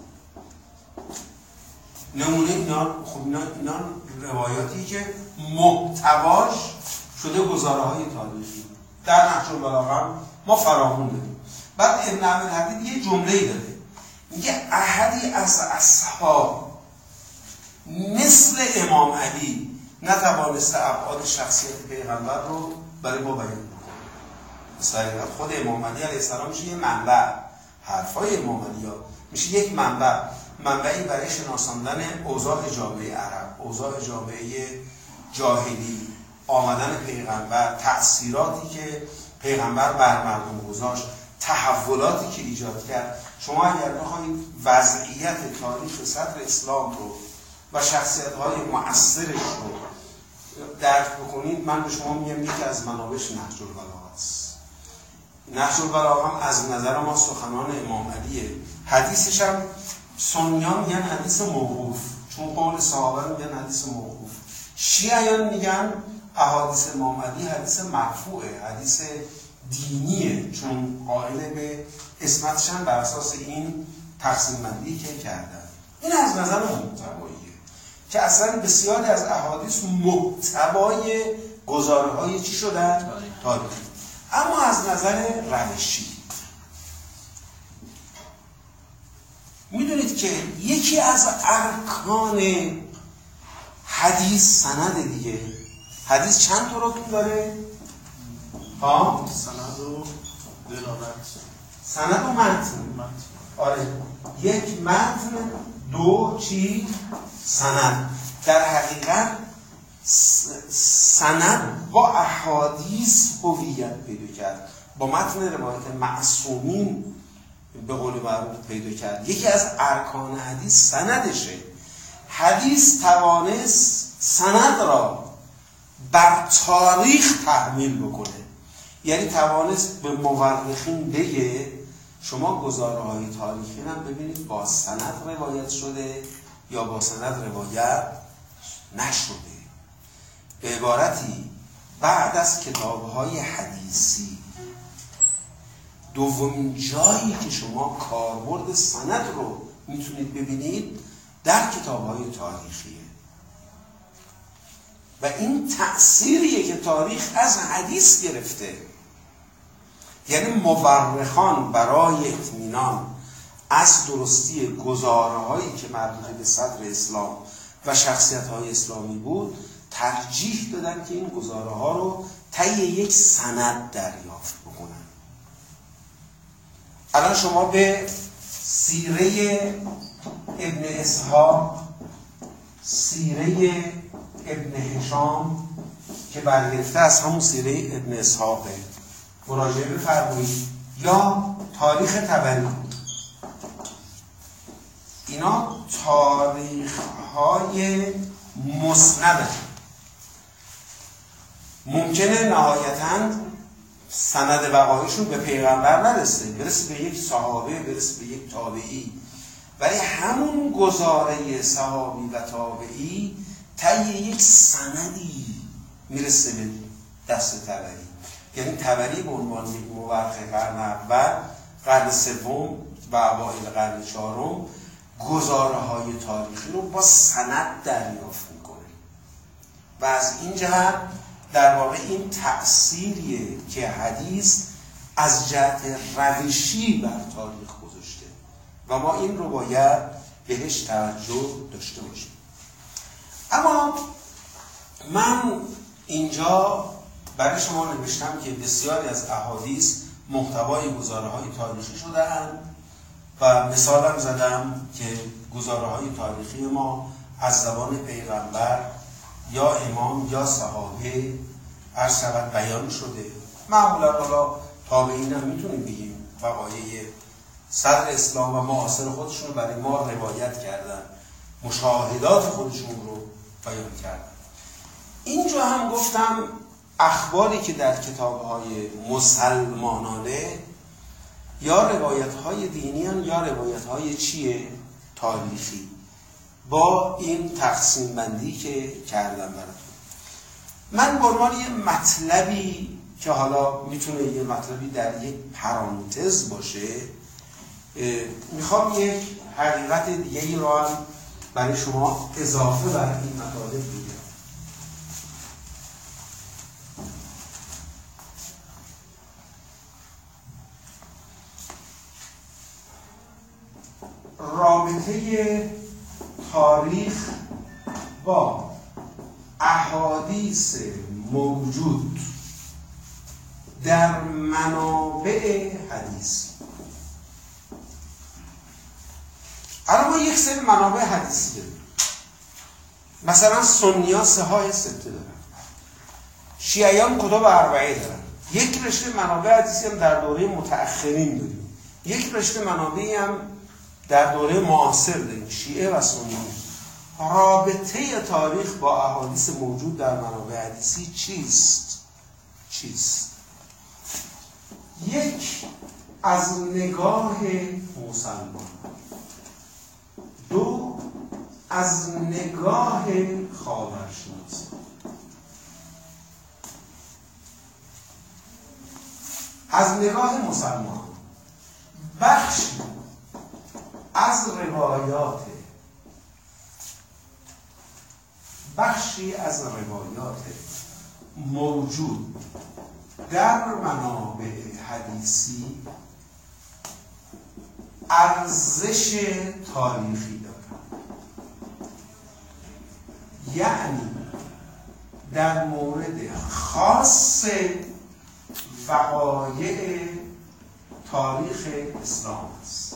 نمونه اینا خب اینا, اینا روایاتی که محتواش شده گزاره های تاریخی. در نهج البلاغه ما فراوون داریم. بعد ابن عبدالحدید یه جمله‌ای داره، میگه احدی از اصحاب مثل امام علی نتوانسته ابعاد شخصیت پیغمبر رو برای ما بیان کنه. مثلا خود امام علی علیه السلام میشه یه منبع. حرفای امام علی ها میشه یک منبع، منبعی برای شناساندن اوضاع جامعه عرب، اوضاع جامعه جاهلی، آمدن پیغمبر، تأثیراتی که پیغمبر بر مردم گذاشت، تحولاتی که ایجاد کرد. شما اگر بخواید وضعیت تاریخ صدر اسلام رو و شخصیت‌های مؤثرش رو درک بکنید، من به شما میگم یکی از منابعش نهج البلاغه است. نهج البلاغه هم از نظر ما سخنان امام علیه. حدیثش هم سنیان میگن حدیث موقوف، چون قول صحابه رو میگن حدیث موقوف. شیعیان میگن احادیث امام علی حدیث مرفوعه، حدیث دینیه، چون قائل به اسمتش هم بر اساس این تقسیم بندی که کردن. این از نظر محتواییه که اصلا بسیاری از احادیث محتوای گزاره های چی شدن؟ تاریخی. اما از نظر روشی میدونید که یکی از ارکان حدیث سند دیگه. حدیث چند تا رکن داره؟ ها؟ سند و دلالت. سند و متن. آره، یک متن، دو چی؟ سند. در حقیقت سند با احادیث هویت پیدا کرد، با متن روایت معصومین به قول معروف پیدا کرد. یکی از ارکان حدیث سندشه. حدیث توانست سند را بر تاریخ تحمیل بکنه، یعنی توانست به مورخین بگه شما گزاره های تاریخی هم ببینید با سند روایت شده یا با سند روایت نشده. به عبارتی بعد از کتاب های حدیثی دومین جایی که شما کاربرد سند رو میتونید ببینید در کتاب های تاریخیه و این تأثیریه که تاریخ از حدیث گرفته. یعنی مورخان برای اطمینان از درستی گزاره هایی که مربوط به صدر اسلام و شخصیت های اسلامی بود ترجیح دادن که این گزاره ها رو طی یک سند دریافت بکنن. الان شما به سیره ابن اسحاق، سیره ابن هشام که برگرفته از همون سیره ابن اسحاقه مراجعه بفرمایید، یا تاریخ طبری. اینا تاریخ های مسند. ممکنه نهایتاً سند وقایعشون به پیغمبر نرسه، برسه به یک صحابه، برسه به یک تابعی، ولی همون گزاره صحابی و تابعی طی یک سندی میرسه به دست طبری. یعنی طبری به عنوان یک مورخ قرن اول، قرن سوم و اوایل قرن چهارم گزاره های تاریخی رو با سند دریافت میکنه و از این جهت در واقع این تأثیریه که حدیث از جهت روشی بر تاریخ گذاشته و ما این رو باید بهش توجه داشته باشیم. اما من اینجا برای شما نوشتم که بسیاری از احادیث محتوای گزاره های تاریخی شده‌اند و مثالم زدم که گزاره های تاریخی ما از زبان پیغمبر یا امام یا صحابه عرض شود بیان شده. معمولا حالا تابعین هم میتونیم بگیم وقایع صدر اسلام و معاصر خودشون رو برای ما روایت کردن، مشاهدات خودشون رو بیان کردن. اینجا هم گفتم اخباری که در کتاب‌های مسلمانانه یا روایت‌های دینیان یا روایت‌های چیه؟ تاریخی، با این تقسیم بندی که کردم براتون. من به عنوان یه مطلبی که حالا میتونه یه مطلبی در یک پرانتز باشه میخوام یک حقیقت دیگه ای رو هم برای شما اضافه بر این مطالب بگم. رابطه تاریخ با احادیث موجود در منابع حدیث. الان ما یک سری منابع حدیثی داریم. مثلا سنی‌ها صحاح سته دارن، شیعیان کتب اربعه دارن. یک رشته منابع حدیثی هم در دوره متأخرین داریم. یک رشته منابعی هم در دوره معاصر داریم، شیعه و سنی. رابطه تاریخ با احادیث موجود در منابع حدیثی چیست؟ چیست؟ یک، از نگاه مسلمان. دو، از نگاه خاورشناسی. از نگاه مسلمان بخشی از روایات بخشی از روایات موجود در منابع حدیثی ارزش تاریخی دارند. یعنی در مورد خاص وقایع تاریخ اسلام است.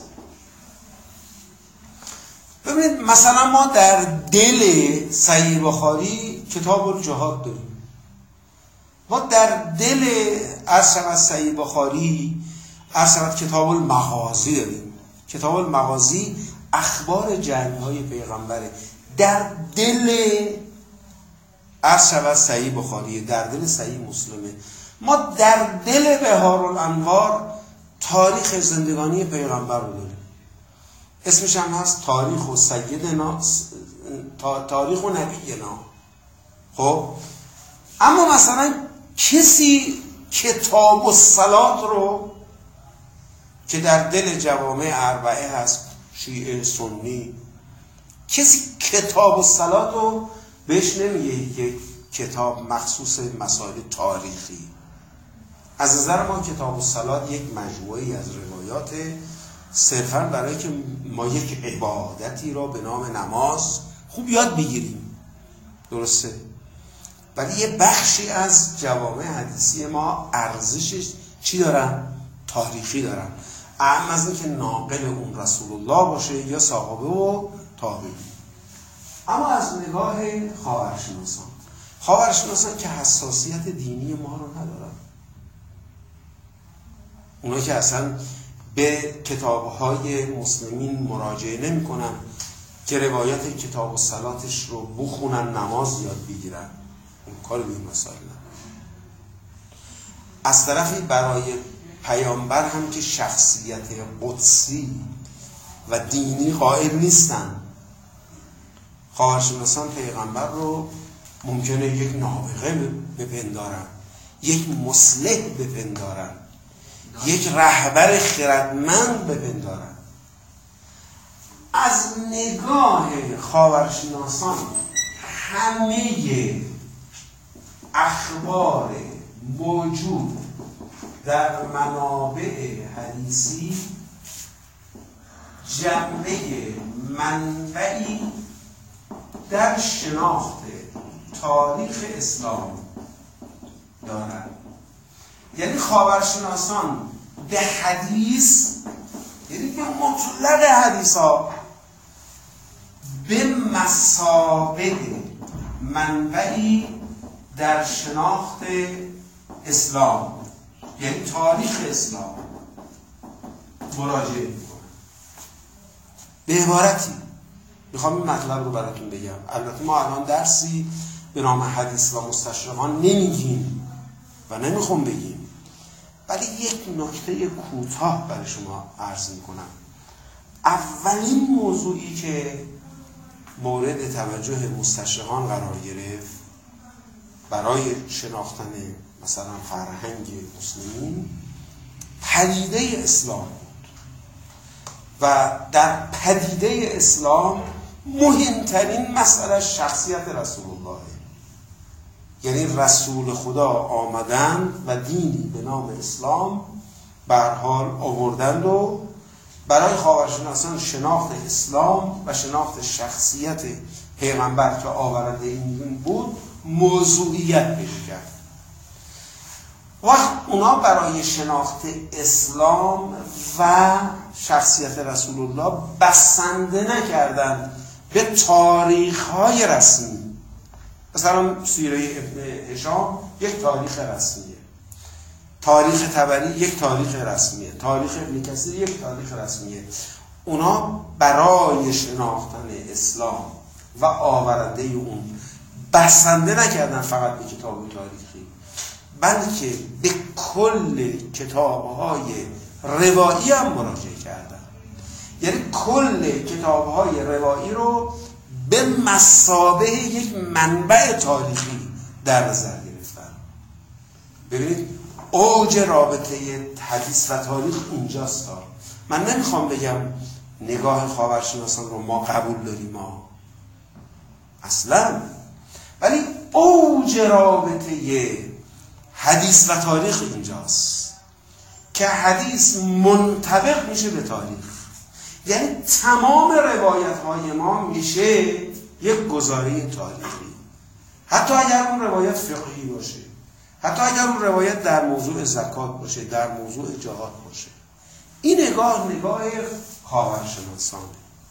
ببینید مثلا ما در دل صحیح بخاری کتاب الجهاد داریم. ما در دل عرض شود صحیح بخاری عرض شود کتاب المغازی داریم. کتاب المغازی اخبار جنگ‌های پیغمبره. در دل عرض شود صحیح بخاری، در دل صحیح مسلمه. ما در دل بهارالانوار تاریخ زندگانی پیغمبر رو داریم. اسمش هم هست تاریخ و سیدنا، تاریخ و نبینا. خب اما مثلا کسی کتاب الصلات رو که در دل جوامع اربعه هست، شیعه سنی، کسی کتاب الصلات رو بهش نمیگه یک کتاب مخصوص مسائل تاریخی. از نظر ما کتاب الصلات یک مجموعه‌ای از روایات صرفاً برای که ما یک عبادتی را به نام نماز خوب یاد بگیریم، درسته؟ ولی یه بخشی از جوامع حدیثی ما ارزشش چی دارن؟ تاریخی دارن. اهم از این که ناقل اون رسول الله باشه یا صحابه و تابعین. اما از نگاه خاورشناسان، خاورشناسان که حساسیت دینی ما رو ندارن، اونا که اصلا به کتاب‌های مسلمین مراجعه نمی کنن که روایت کتاب الصلاتش رو بخونن نماز یاد بگیرن، اون کار به این مسائل ندارن. از طرفی برای پیامبر هم که شخصیت قدسی و دینی قائل نیستن. خواهرشناسان پیغمبر رو ممکنه یک نابغه بپندارن، یک مصلح بپندارن، یک رهبر خردمند بپندارن. از نگاه خاورشناسان همه اخبار موجود در منابع حدیثی جنبه منبعی در شناخت تاریخ اسلام دارند. یعنی خاورشناسان به حدیث، یعنی که مطلق حدیث ها به مثابه منبعی در شناخت اسلام، یعنی تاریخ اسلام مراجعه میکنن. به عبارتی میخوام این مطلب رو براتون بگم. البته ما الان درسی به نام حدیث و مستشرقان نمیگیم و نمیخوام بگیم، ولی یک نکته کوتاه برای شما عرض میکنم. اولین موضوعی که مورد توجه مستشرقان قرار گرفت برای شناختن مثلا فرهنگ مسلمین، پدیده اسلام بود و در پدیده اسلام مهمترین مسئله شخصیت رسول الله، یعنی رسول خدا آمدند و دینی به نام اسلام به هر حال آوردند و برای خاورشناسان شناخت اسلام و شناخت شخصیت پیغمبر که آورنده این دین بود موضوعیت پیدا کرد. وقت اونا برای شناخت اسلام و شخصیت رسول الله بسنده نکردن به تاریخ‌های رسمی. مثلا سیره ابن هشام یک تاریخ رسمیه، تاریخ طبری یک تاریخ رسمیه، تاریخ ابن کثیر یک تاریخ رسمیه. اونا برای شناختن اسلام و آورنده اون بسنده نکردن فقط به کتاب تاریخی، بلکه به کل کتاب‌های روایی هم مراجعه کردن. یعنی کل کتاب‌های روایی رو به مثابه یک منبع تاریخی در نظر گرفتن. ببینید اوج رابطه حدیث و تاریخ اینجاست. من نمیخوام بگم نگاه خاورشناسان رو ما قبول داریم ما اصلا، ولی اوج رابطه حدیث و تاریخ اینجاست که حدیث منطبق میشه به تاریخ. یعنی تمام روایت های ما میشه یک گزاره تاریخی، حتی اگر اون روایت فقهی باشه، حتی اگر اون روایت در موضوع زکات باشه، در موضوع جهاد باشه. این نگاه نگاه خاورشناسانه.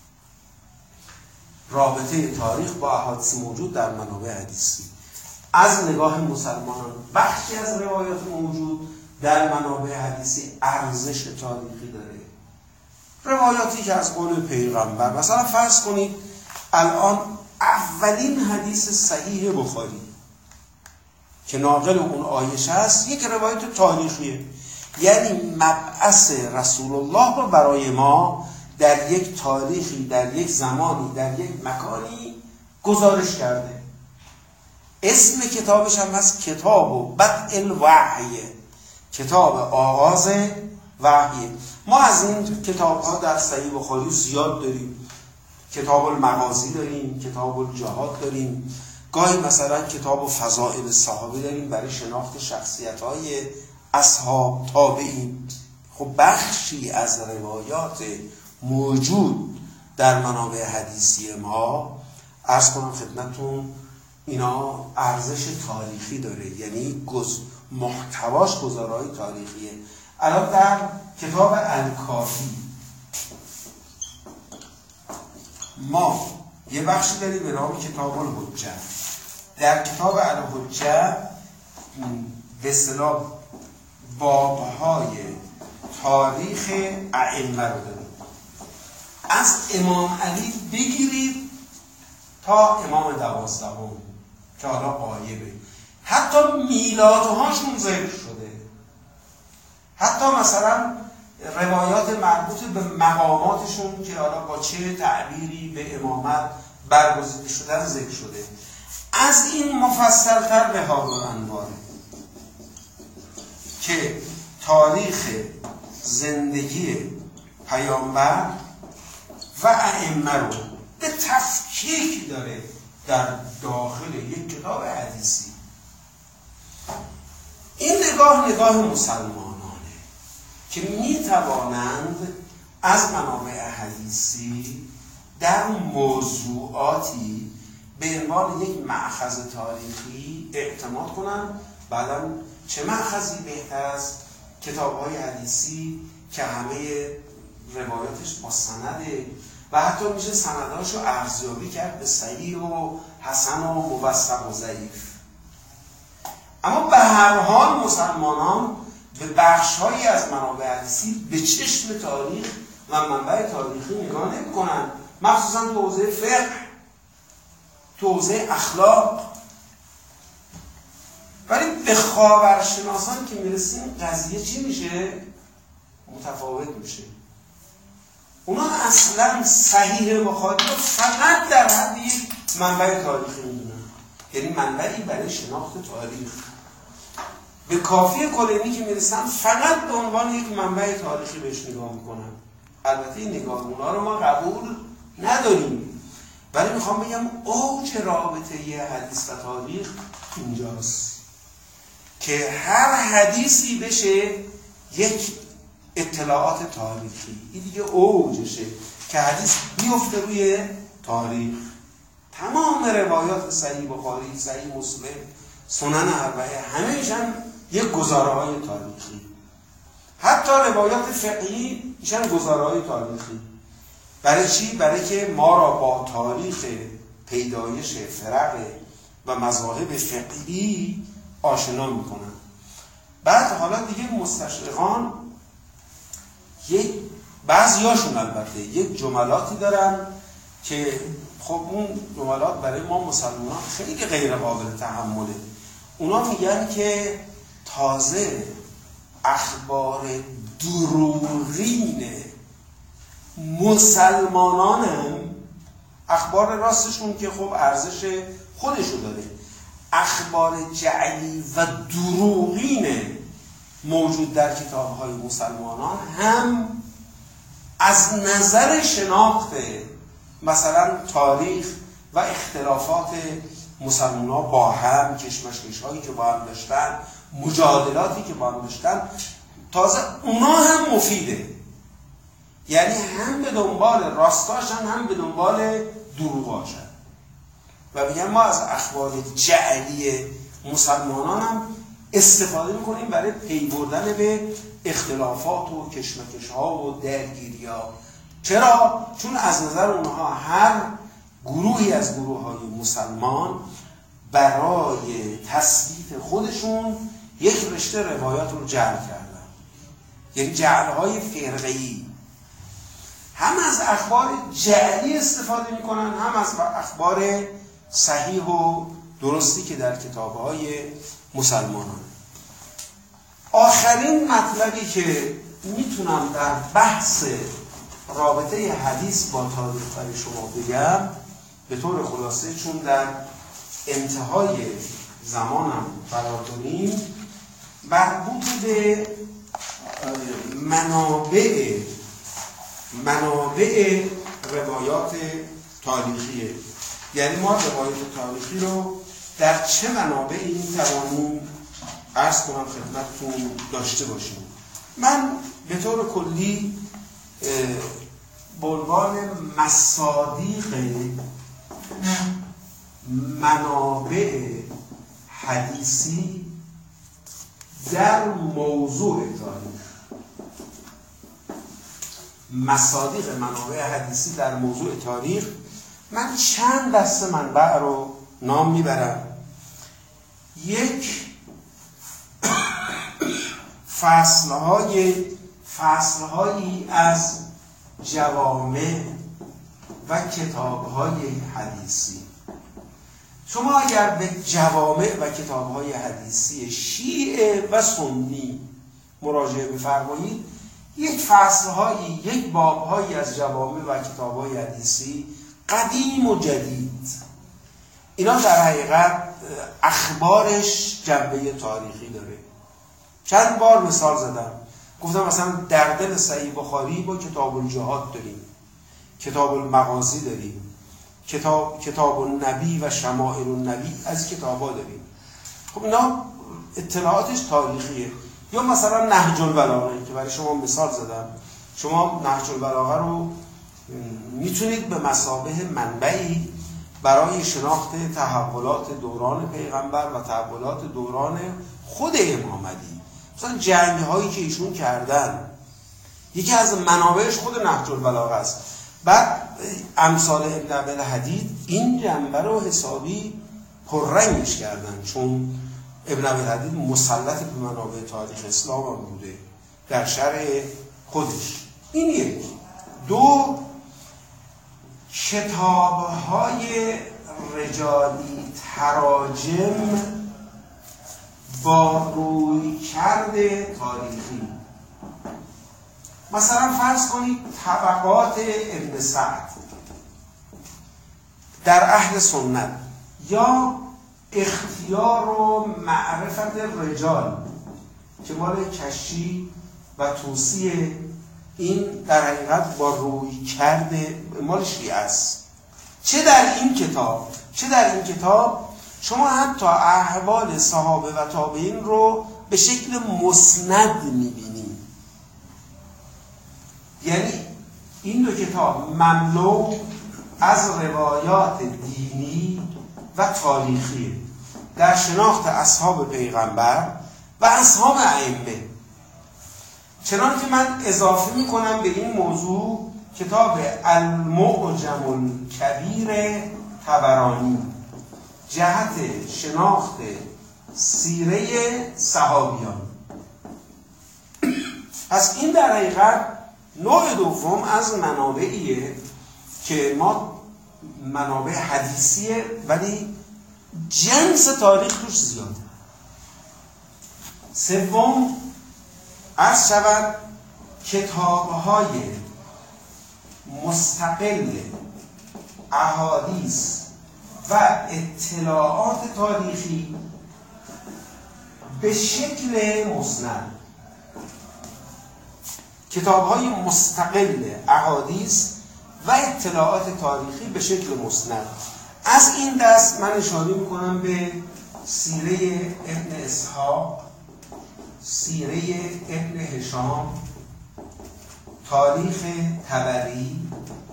رابطه تاریخ با احادیث موجود در منابع حدیثی. از نگاه مسلمانان بخشی از روایات موجود در منابع حدیثی ارزش تاریخی داره. روایاتی که از قول پیغمبر، مثلا فرض کنید الان اولین حدیث صحیح بخاری که ناقل اون عایشه است یک روایت تاریخیه، یعنی مبعث رسول الله رو برای ما در یک تاریخی، در یک زمانی، در یک مکانی گزارش کرده. اسم کتابش هم هست کتاب و بدء الوحی، کتاب آغاز وحی. ما از این کتاب ها در صحیح بخاری زیاد داریم. کتاب المغازی داریم، کتاب الجهاد داریم، گاهی مثلا کتاب فضائل صحابه داریم برای شناخت شخصیت های اصحاب تابعین. خب بخشی از روایات موجود در منابع حدیثی ما عرض کنم خدمتون اینا ارزش تاریخی داره، یعنی گز محتواش گزارهای تاریخیه. الان در کتاب الکافی ما یه بخشی داریم به نام کتاب الحجه. در کتاب الحجه به اصطلاح بابهای تاریخ ائمه رو داریم، از امام علی بگیرید تا امام دوازدهم که حالا غایبه، حتی میلادهاشون ذکر شده، حتی مثلا روایات مربوط به مقاماتشون که حالا با چه تعبیری به امامت برگزیده شدن ذکر شده. از این مفصل‌تر به هارون انواره که تاریخ زندگی پیامبر و ائمه رو به تفکیک داره در داخل یک کتاب حدیثی. این نگاه نگاه مسلمانانه که می توانند از منابع حدیثی در موضوعاتی به عنوان یک مأخذ تاریخی اعتماد کنند. بعداً چه مأخذی بهتر از کتاب‌های حدیثی که همه روایاتش با سنده و حتی میشه سندهاشو ارزیابی کرد به صحیح و حسن و موثق و ضعیف. اما به هر حال مسلمانان به بخش‌هایی از منابع حدیثی به چشم تاریخ و منبع تاریخی نگاه نمی‌کنند، مخصوصاً تو حوزه فقه، تو حوزه اخلاق. ولی به خاورشناسان که میرسیم قضیه چی میشه؟ متفاوت میشه. اونا اصلا صحیح بخاری رو فقط در حد یک منبع تاریخی میدونن، یعنی منبعی برای شناخت تاریخ. به کافی کلینی که میرسن فقط به عنوان یک منبع تاریخی بهش نگاه میکنن. البته این نگاه اونا رو ما قبول نداریم، ولی میخوام بگم اوج رابطه ی حدیث و تاریخ اینجاست که هر حدیثی بشه یک اطلاعات تاریخی. این دیگه اوجشه که حدیث بیفته روی تاریخ. تمام روایات صحیح بخاری، صحیح مسلم، سنن اربعه همه میشن یک گزاره های تاریخی. حتی روایات فقهی میشن گزاره های تاریخی. برای چی؟ برای که ما را با تاریخ پیدایش فرق و مذاهب فقهی آشنا میکنن. بعد حالا دیگه مستشرقان یک بعضیاشون البته یک جملاتی دارن که خب اون جملات برای ما مسلمانان خیلی غیر قابل تحمله. اونا میگن که تازه اخبار دروغین مسلمانانم، اخبار راستشون که خب ارزش خودشو داره، اخبار جعلی و دروغین موجود در کتاب‌های مسلمانان هم از نظر شناخت مثلا تاریخ و اختلافات مسلمان‌ها با هم، کشمکش‌هایی که با هم داشتن، مجادلاتی که با هم داشتن، تازه اونا هم مفیده. یعنی هم به دنبال راستاشن هم به دنبال دروغاشن. و میگن ما از اخبار جعلی مسلمانان هم استفاده میکنیم برای پی بردن به اختلافات و کشمکش‌ها و درگیری‌ها. چرا؟ چون از نظر اونها هر گروهی از گروه‌های مسلمان برای تثبیت خودشون یک رشته روایات رو جعل کردن، یعنی جعل‌های فرقه‌ای. هم از اخبار جعلی استفاده میکنن، هم از اخبار صحیح و درستی که در کتاب‌های مسلمانان. آخرین مطلبی که میتونم در بحث رابطه حدیث با تاریخ برای شما بگم به طور خلاصه، چون در انتهای زمانم قرار داریم، مربوط به منابع منابع روایات تاریخیه. یعنی ما روایات تاریخی رو در چه منابعی میتوانیم عرض کنم خدمتتون داشته باشیم. من به طور کلی به عنوان مصادیق منابع حدیثی در موضوع تاریخ، مصادیق منابع حدیثی در موضوع تاریخ، من چند دسته منبع رو نام میبرم. یک، فصلهای فصلهایی از جوامع و کتابهای حدیثی. شما اگر به جوامع و کتابهای حدیثی شیعه و سنی مراجعه بفرمایید، یک فصلهایی، یک بابهایی از جوامع و کتابهای حدیثی قدیم و جدید، اینا در حقیقت اخبارش جنبه تاریخی داره. چند بار مثال زدم، گفتم مثلا در دل صحیح بخاری با کتاب الجهاد داریم، کتاب المغازی داریم، کتاب کتاب النبی و شمائل النبی، از کتاب‌ها داریم. خب اینا اطلاعاتش تاریخیه. یا مثلا نهج البلاغه که برای شما مثال زدم، شما نهج البلاغه رو میتونید به مثابه منبعی برای شناخت تحولات دوران پیغمبر و تحولات دوران خود امامدی، مثلا جنگ هایی که ایشون کردن، یکی از منابعش خود نهج البلاغه است. بعد امثال ابن ابی الحدید این جنبه رو حسابی پررنگش کردن، چون ابن ابی الحدید مسلط به منابع تاریخ اسلام هم بوده در شرح خودش. این یک. دو، کتاب‌های رجالی تراجم با رویکرد تاریخی. مثلا فرض کنید طبقات ابن سعد در اهل سنت، یا اختیار و معرفت رجال که مال کشی و توصیه، این در حقیقت با رویکرد مال شیعه است. چه در این کتاب چه در این کتاب شما حتی احوال صحابه و تابعین رو به شکل مسند میبینید. یعنی این دو کتاب مملو از روایات دینی و تاریخی در شناخت اصحاب پیغمبر و اصحاب ائمه. چنان که من اضافه میکنم به این موضوع کتاب المعجم الکبیر طبرانی، جهت شناخت سیره صحابیان. پس این در حقیقت نوع دوم از منابعیه که ما منابع حدیثیه ولی جنس تاریخ توش زیاده. سوم عرض شود کتاب‌های مستقل احادیث و اطلاعات تاریخی به شکل مسند. کتاب‌های مستقل احادیث و اطلاعات تاریخی به شکل مسند. از این دست من اشاره میکنم به سیره ابن اسحاق، سیره ابن هشام، تاریخ طبری،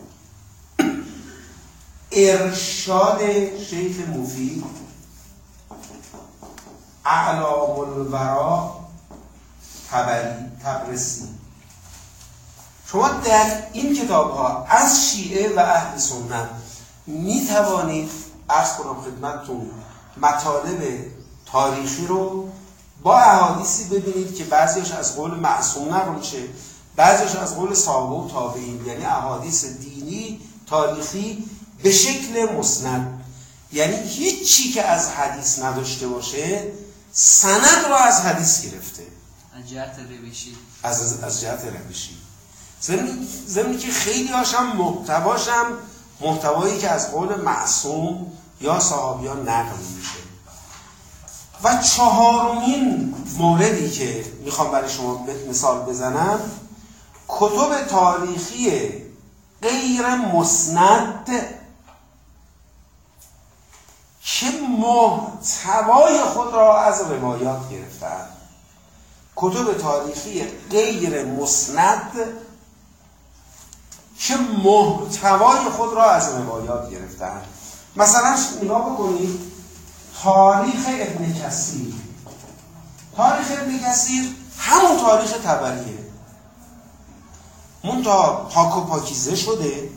ارشاد شیخ مفید، اعلام الورا طبری طبرسی. شما در این کتاب ها از شیعه و اهل سنت می توانید عرض کنم خدمتتون مطالب تاریخی رو با احادیثی ببینید که بعضیش از قول معصوم نقل میشه، بعضیش از قول صحابه و تابعین، یعنی احادیث دینی تاریخی به شکل مسند. یعنی هیچ چی که از حدیث نداشته باشه سند رو از حدیث گرفته، از جهت روشی، از از جهت روشی. ضمنی که خیلی هاشم محتواشم محتوایی که از قول معصوم یا صحابیان نقل میشه. و چهارمین موردی که میخوام برای شما مثال بزنم، کتب تاریخی غیر مسند که محتوای خود را از روایات گرفتند. کتب تاریخی غیر مسند که محتوای خود را از روایات گرفتند. مثلا نگاه بکنید تاریخ ابن کثیر. تاریخ ابن کثیر همون تاریخ طبریه، منتها پاک و پاکیزه شده،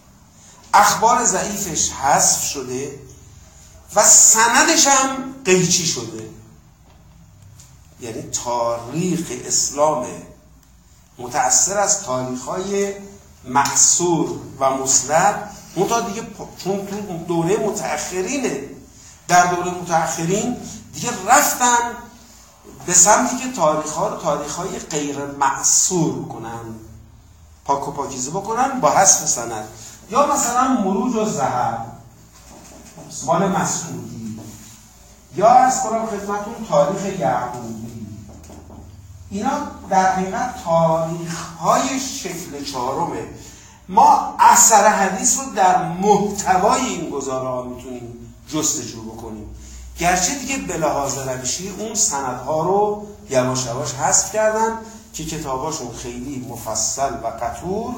اخبار ضعیفش حذف شده و سندش هم قیچی شده. یعنی تاریخ اسلام متأثر از تاریخ‌های معصور و مسند، منتها دیگه چون تو دوره متأخرینه، در دوره متأخرین دیگه رفتن به سمتی که تاریخ‌ها رو تاریخ‌های غیر معصور کنن، پاک و پاکیزه بکنن با حذف سند. یا مثلا مروج و ذهب مال مسعودی، یا از کنم خدمتون تاریخ یعقوبی. اینا در حقیقت تاریخ‌های شکل چهارمه. ما اثر حدیث رو در محتوای این گزاره‌ها میتونیم جستجو بکنیم، گرچه دیگه به لحاظ روشی اون سندها رو یواش یواش حذف کردن که کتاباشون خیلی مفصل و قطور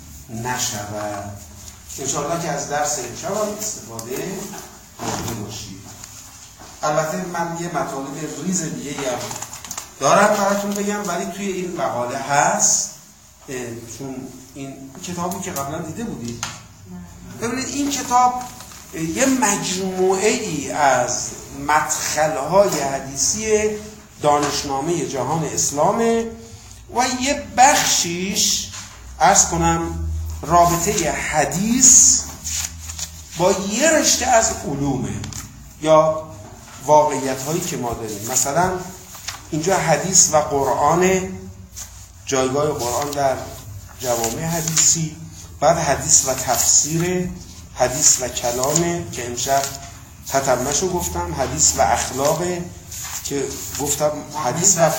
نشود. انشاءالله که از درس امشب استفاده کرده باشید. البته من یه مطالب ریز دیگه هم دارم براتون بگم، ولی توی این مقاله هست، چون این کتابی که قبلا دیده بودید. ببینید این کتاب یه مجموعه ای از مدخل‌های حدیثی دانشنامه جهان اسلامه و یه بخشیش عرض کنم رابطه حدیث با یه رشته از علومه یا واقعیت هایی که ما داریم. مثلا اینجا حدیث و قرآن، جایگاه قرآن در جوامع حدیثی، بعد حدیث و تفسیر، حدیث و کلامه که امشب تتمشو گفتم، حدیث و اخلاقه که گفتم حدیث و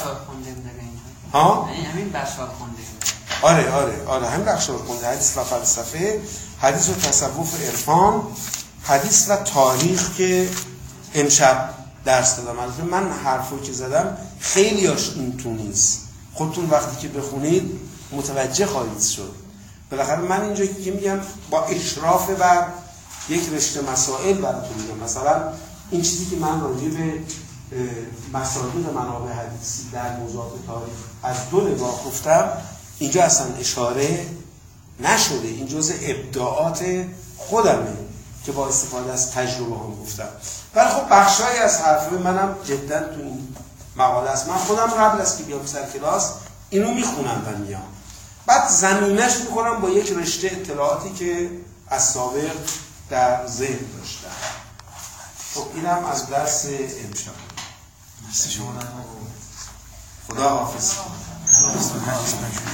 ها همین بخشا خونده. آره آره آره همین بخشا خونده. حدیث و فلسفه، حدیث و تصوف عرفان، حدیث و تاریخ که امشب درس دادم. البته من حرفو که زدم خیلی هاش این تو نیست، خودتون وقتی که بخونید متوجه خواهید شد. بالاخره من اینجا که میگم با اشراف بر یک رشته مسائل براتون میگم. مثلا این چیزی که من راجع به مصادیق منابع حدیثی در موضوعات تاریخ از دو نگاه گفتم، اینجا اصلا اشاره نشده، این جزء ابداعات خودمه که با استفاده از تجربه هم گفتم. ولی خب بخشایی از حرفای منم جدا تو این مقاله است. من خودم قبل از که بیام سر کلاس اینو میخونم و میام، بعد زمینش میکنم با یک رشته اطلاعاتی که از سابق در ذهن داشتم. خب اینم از درس امشب. مرسی شما. خدا حافظ.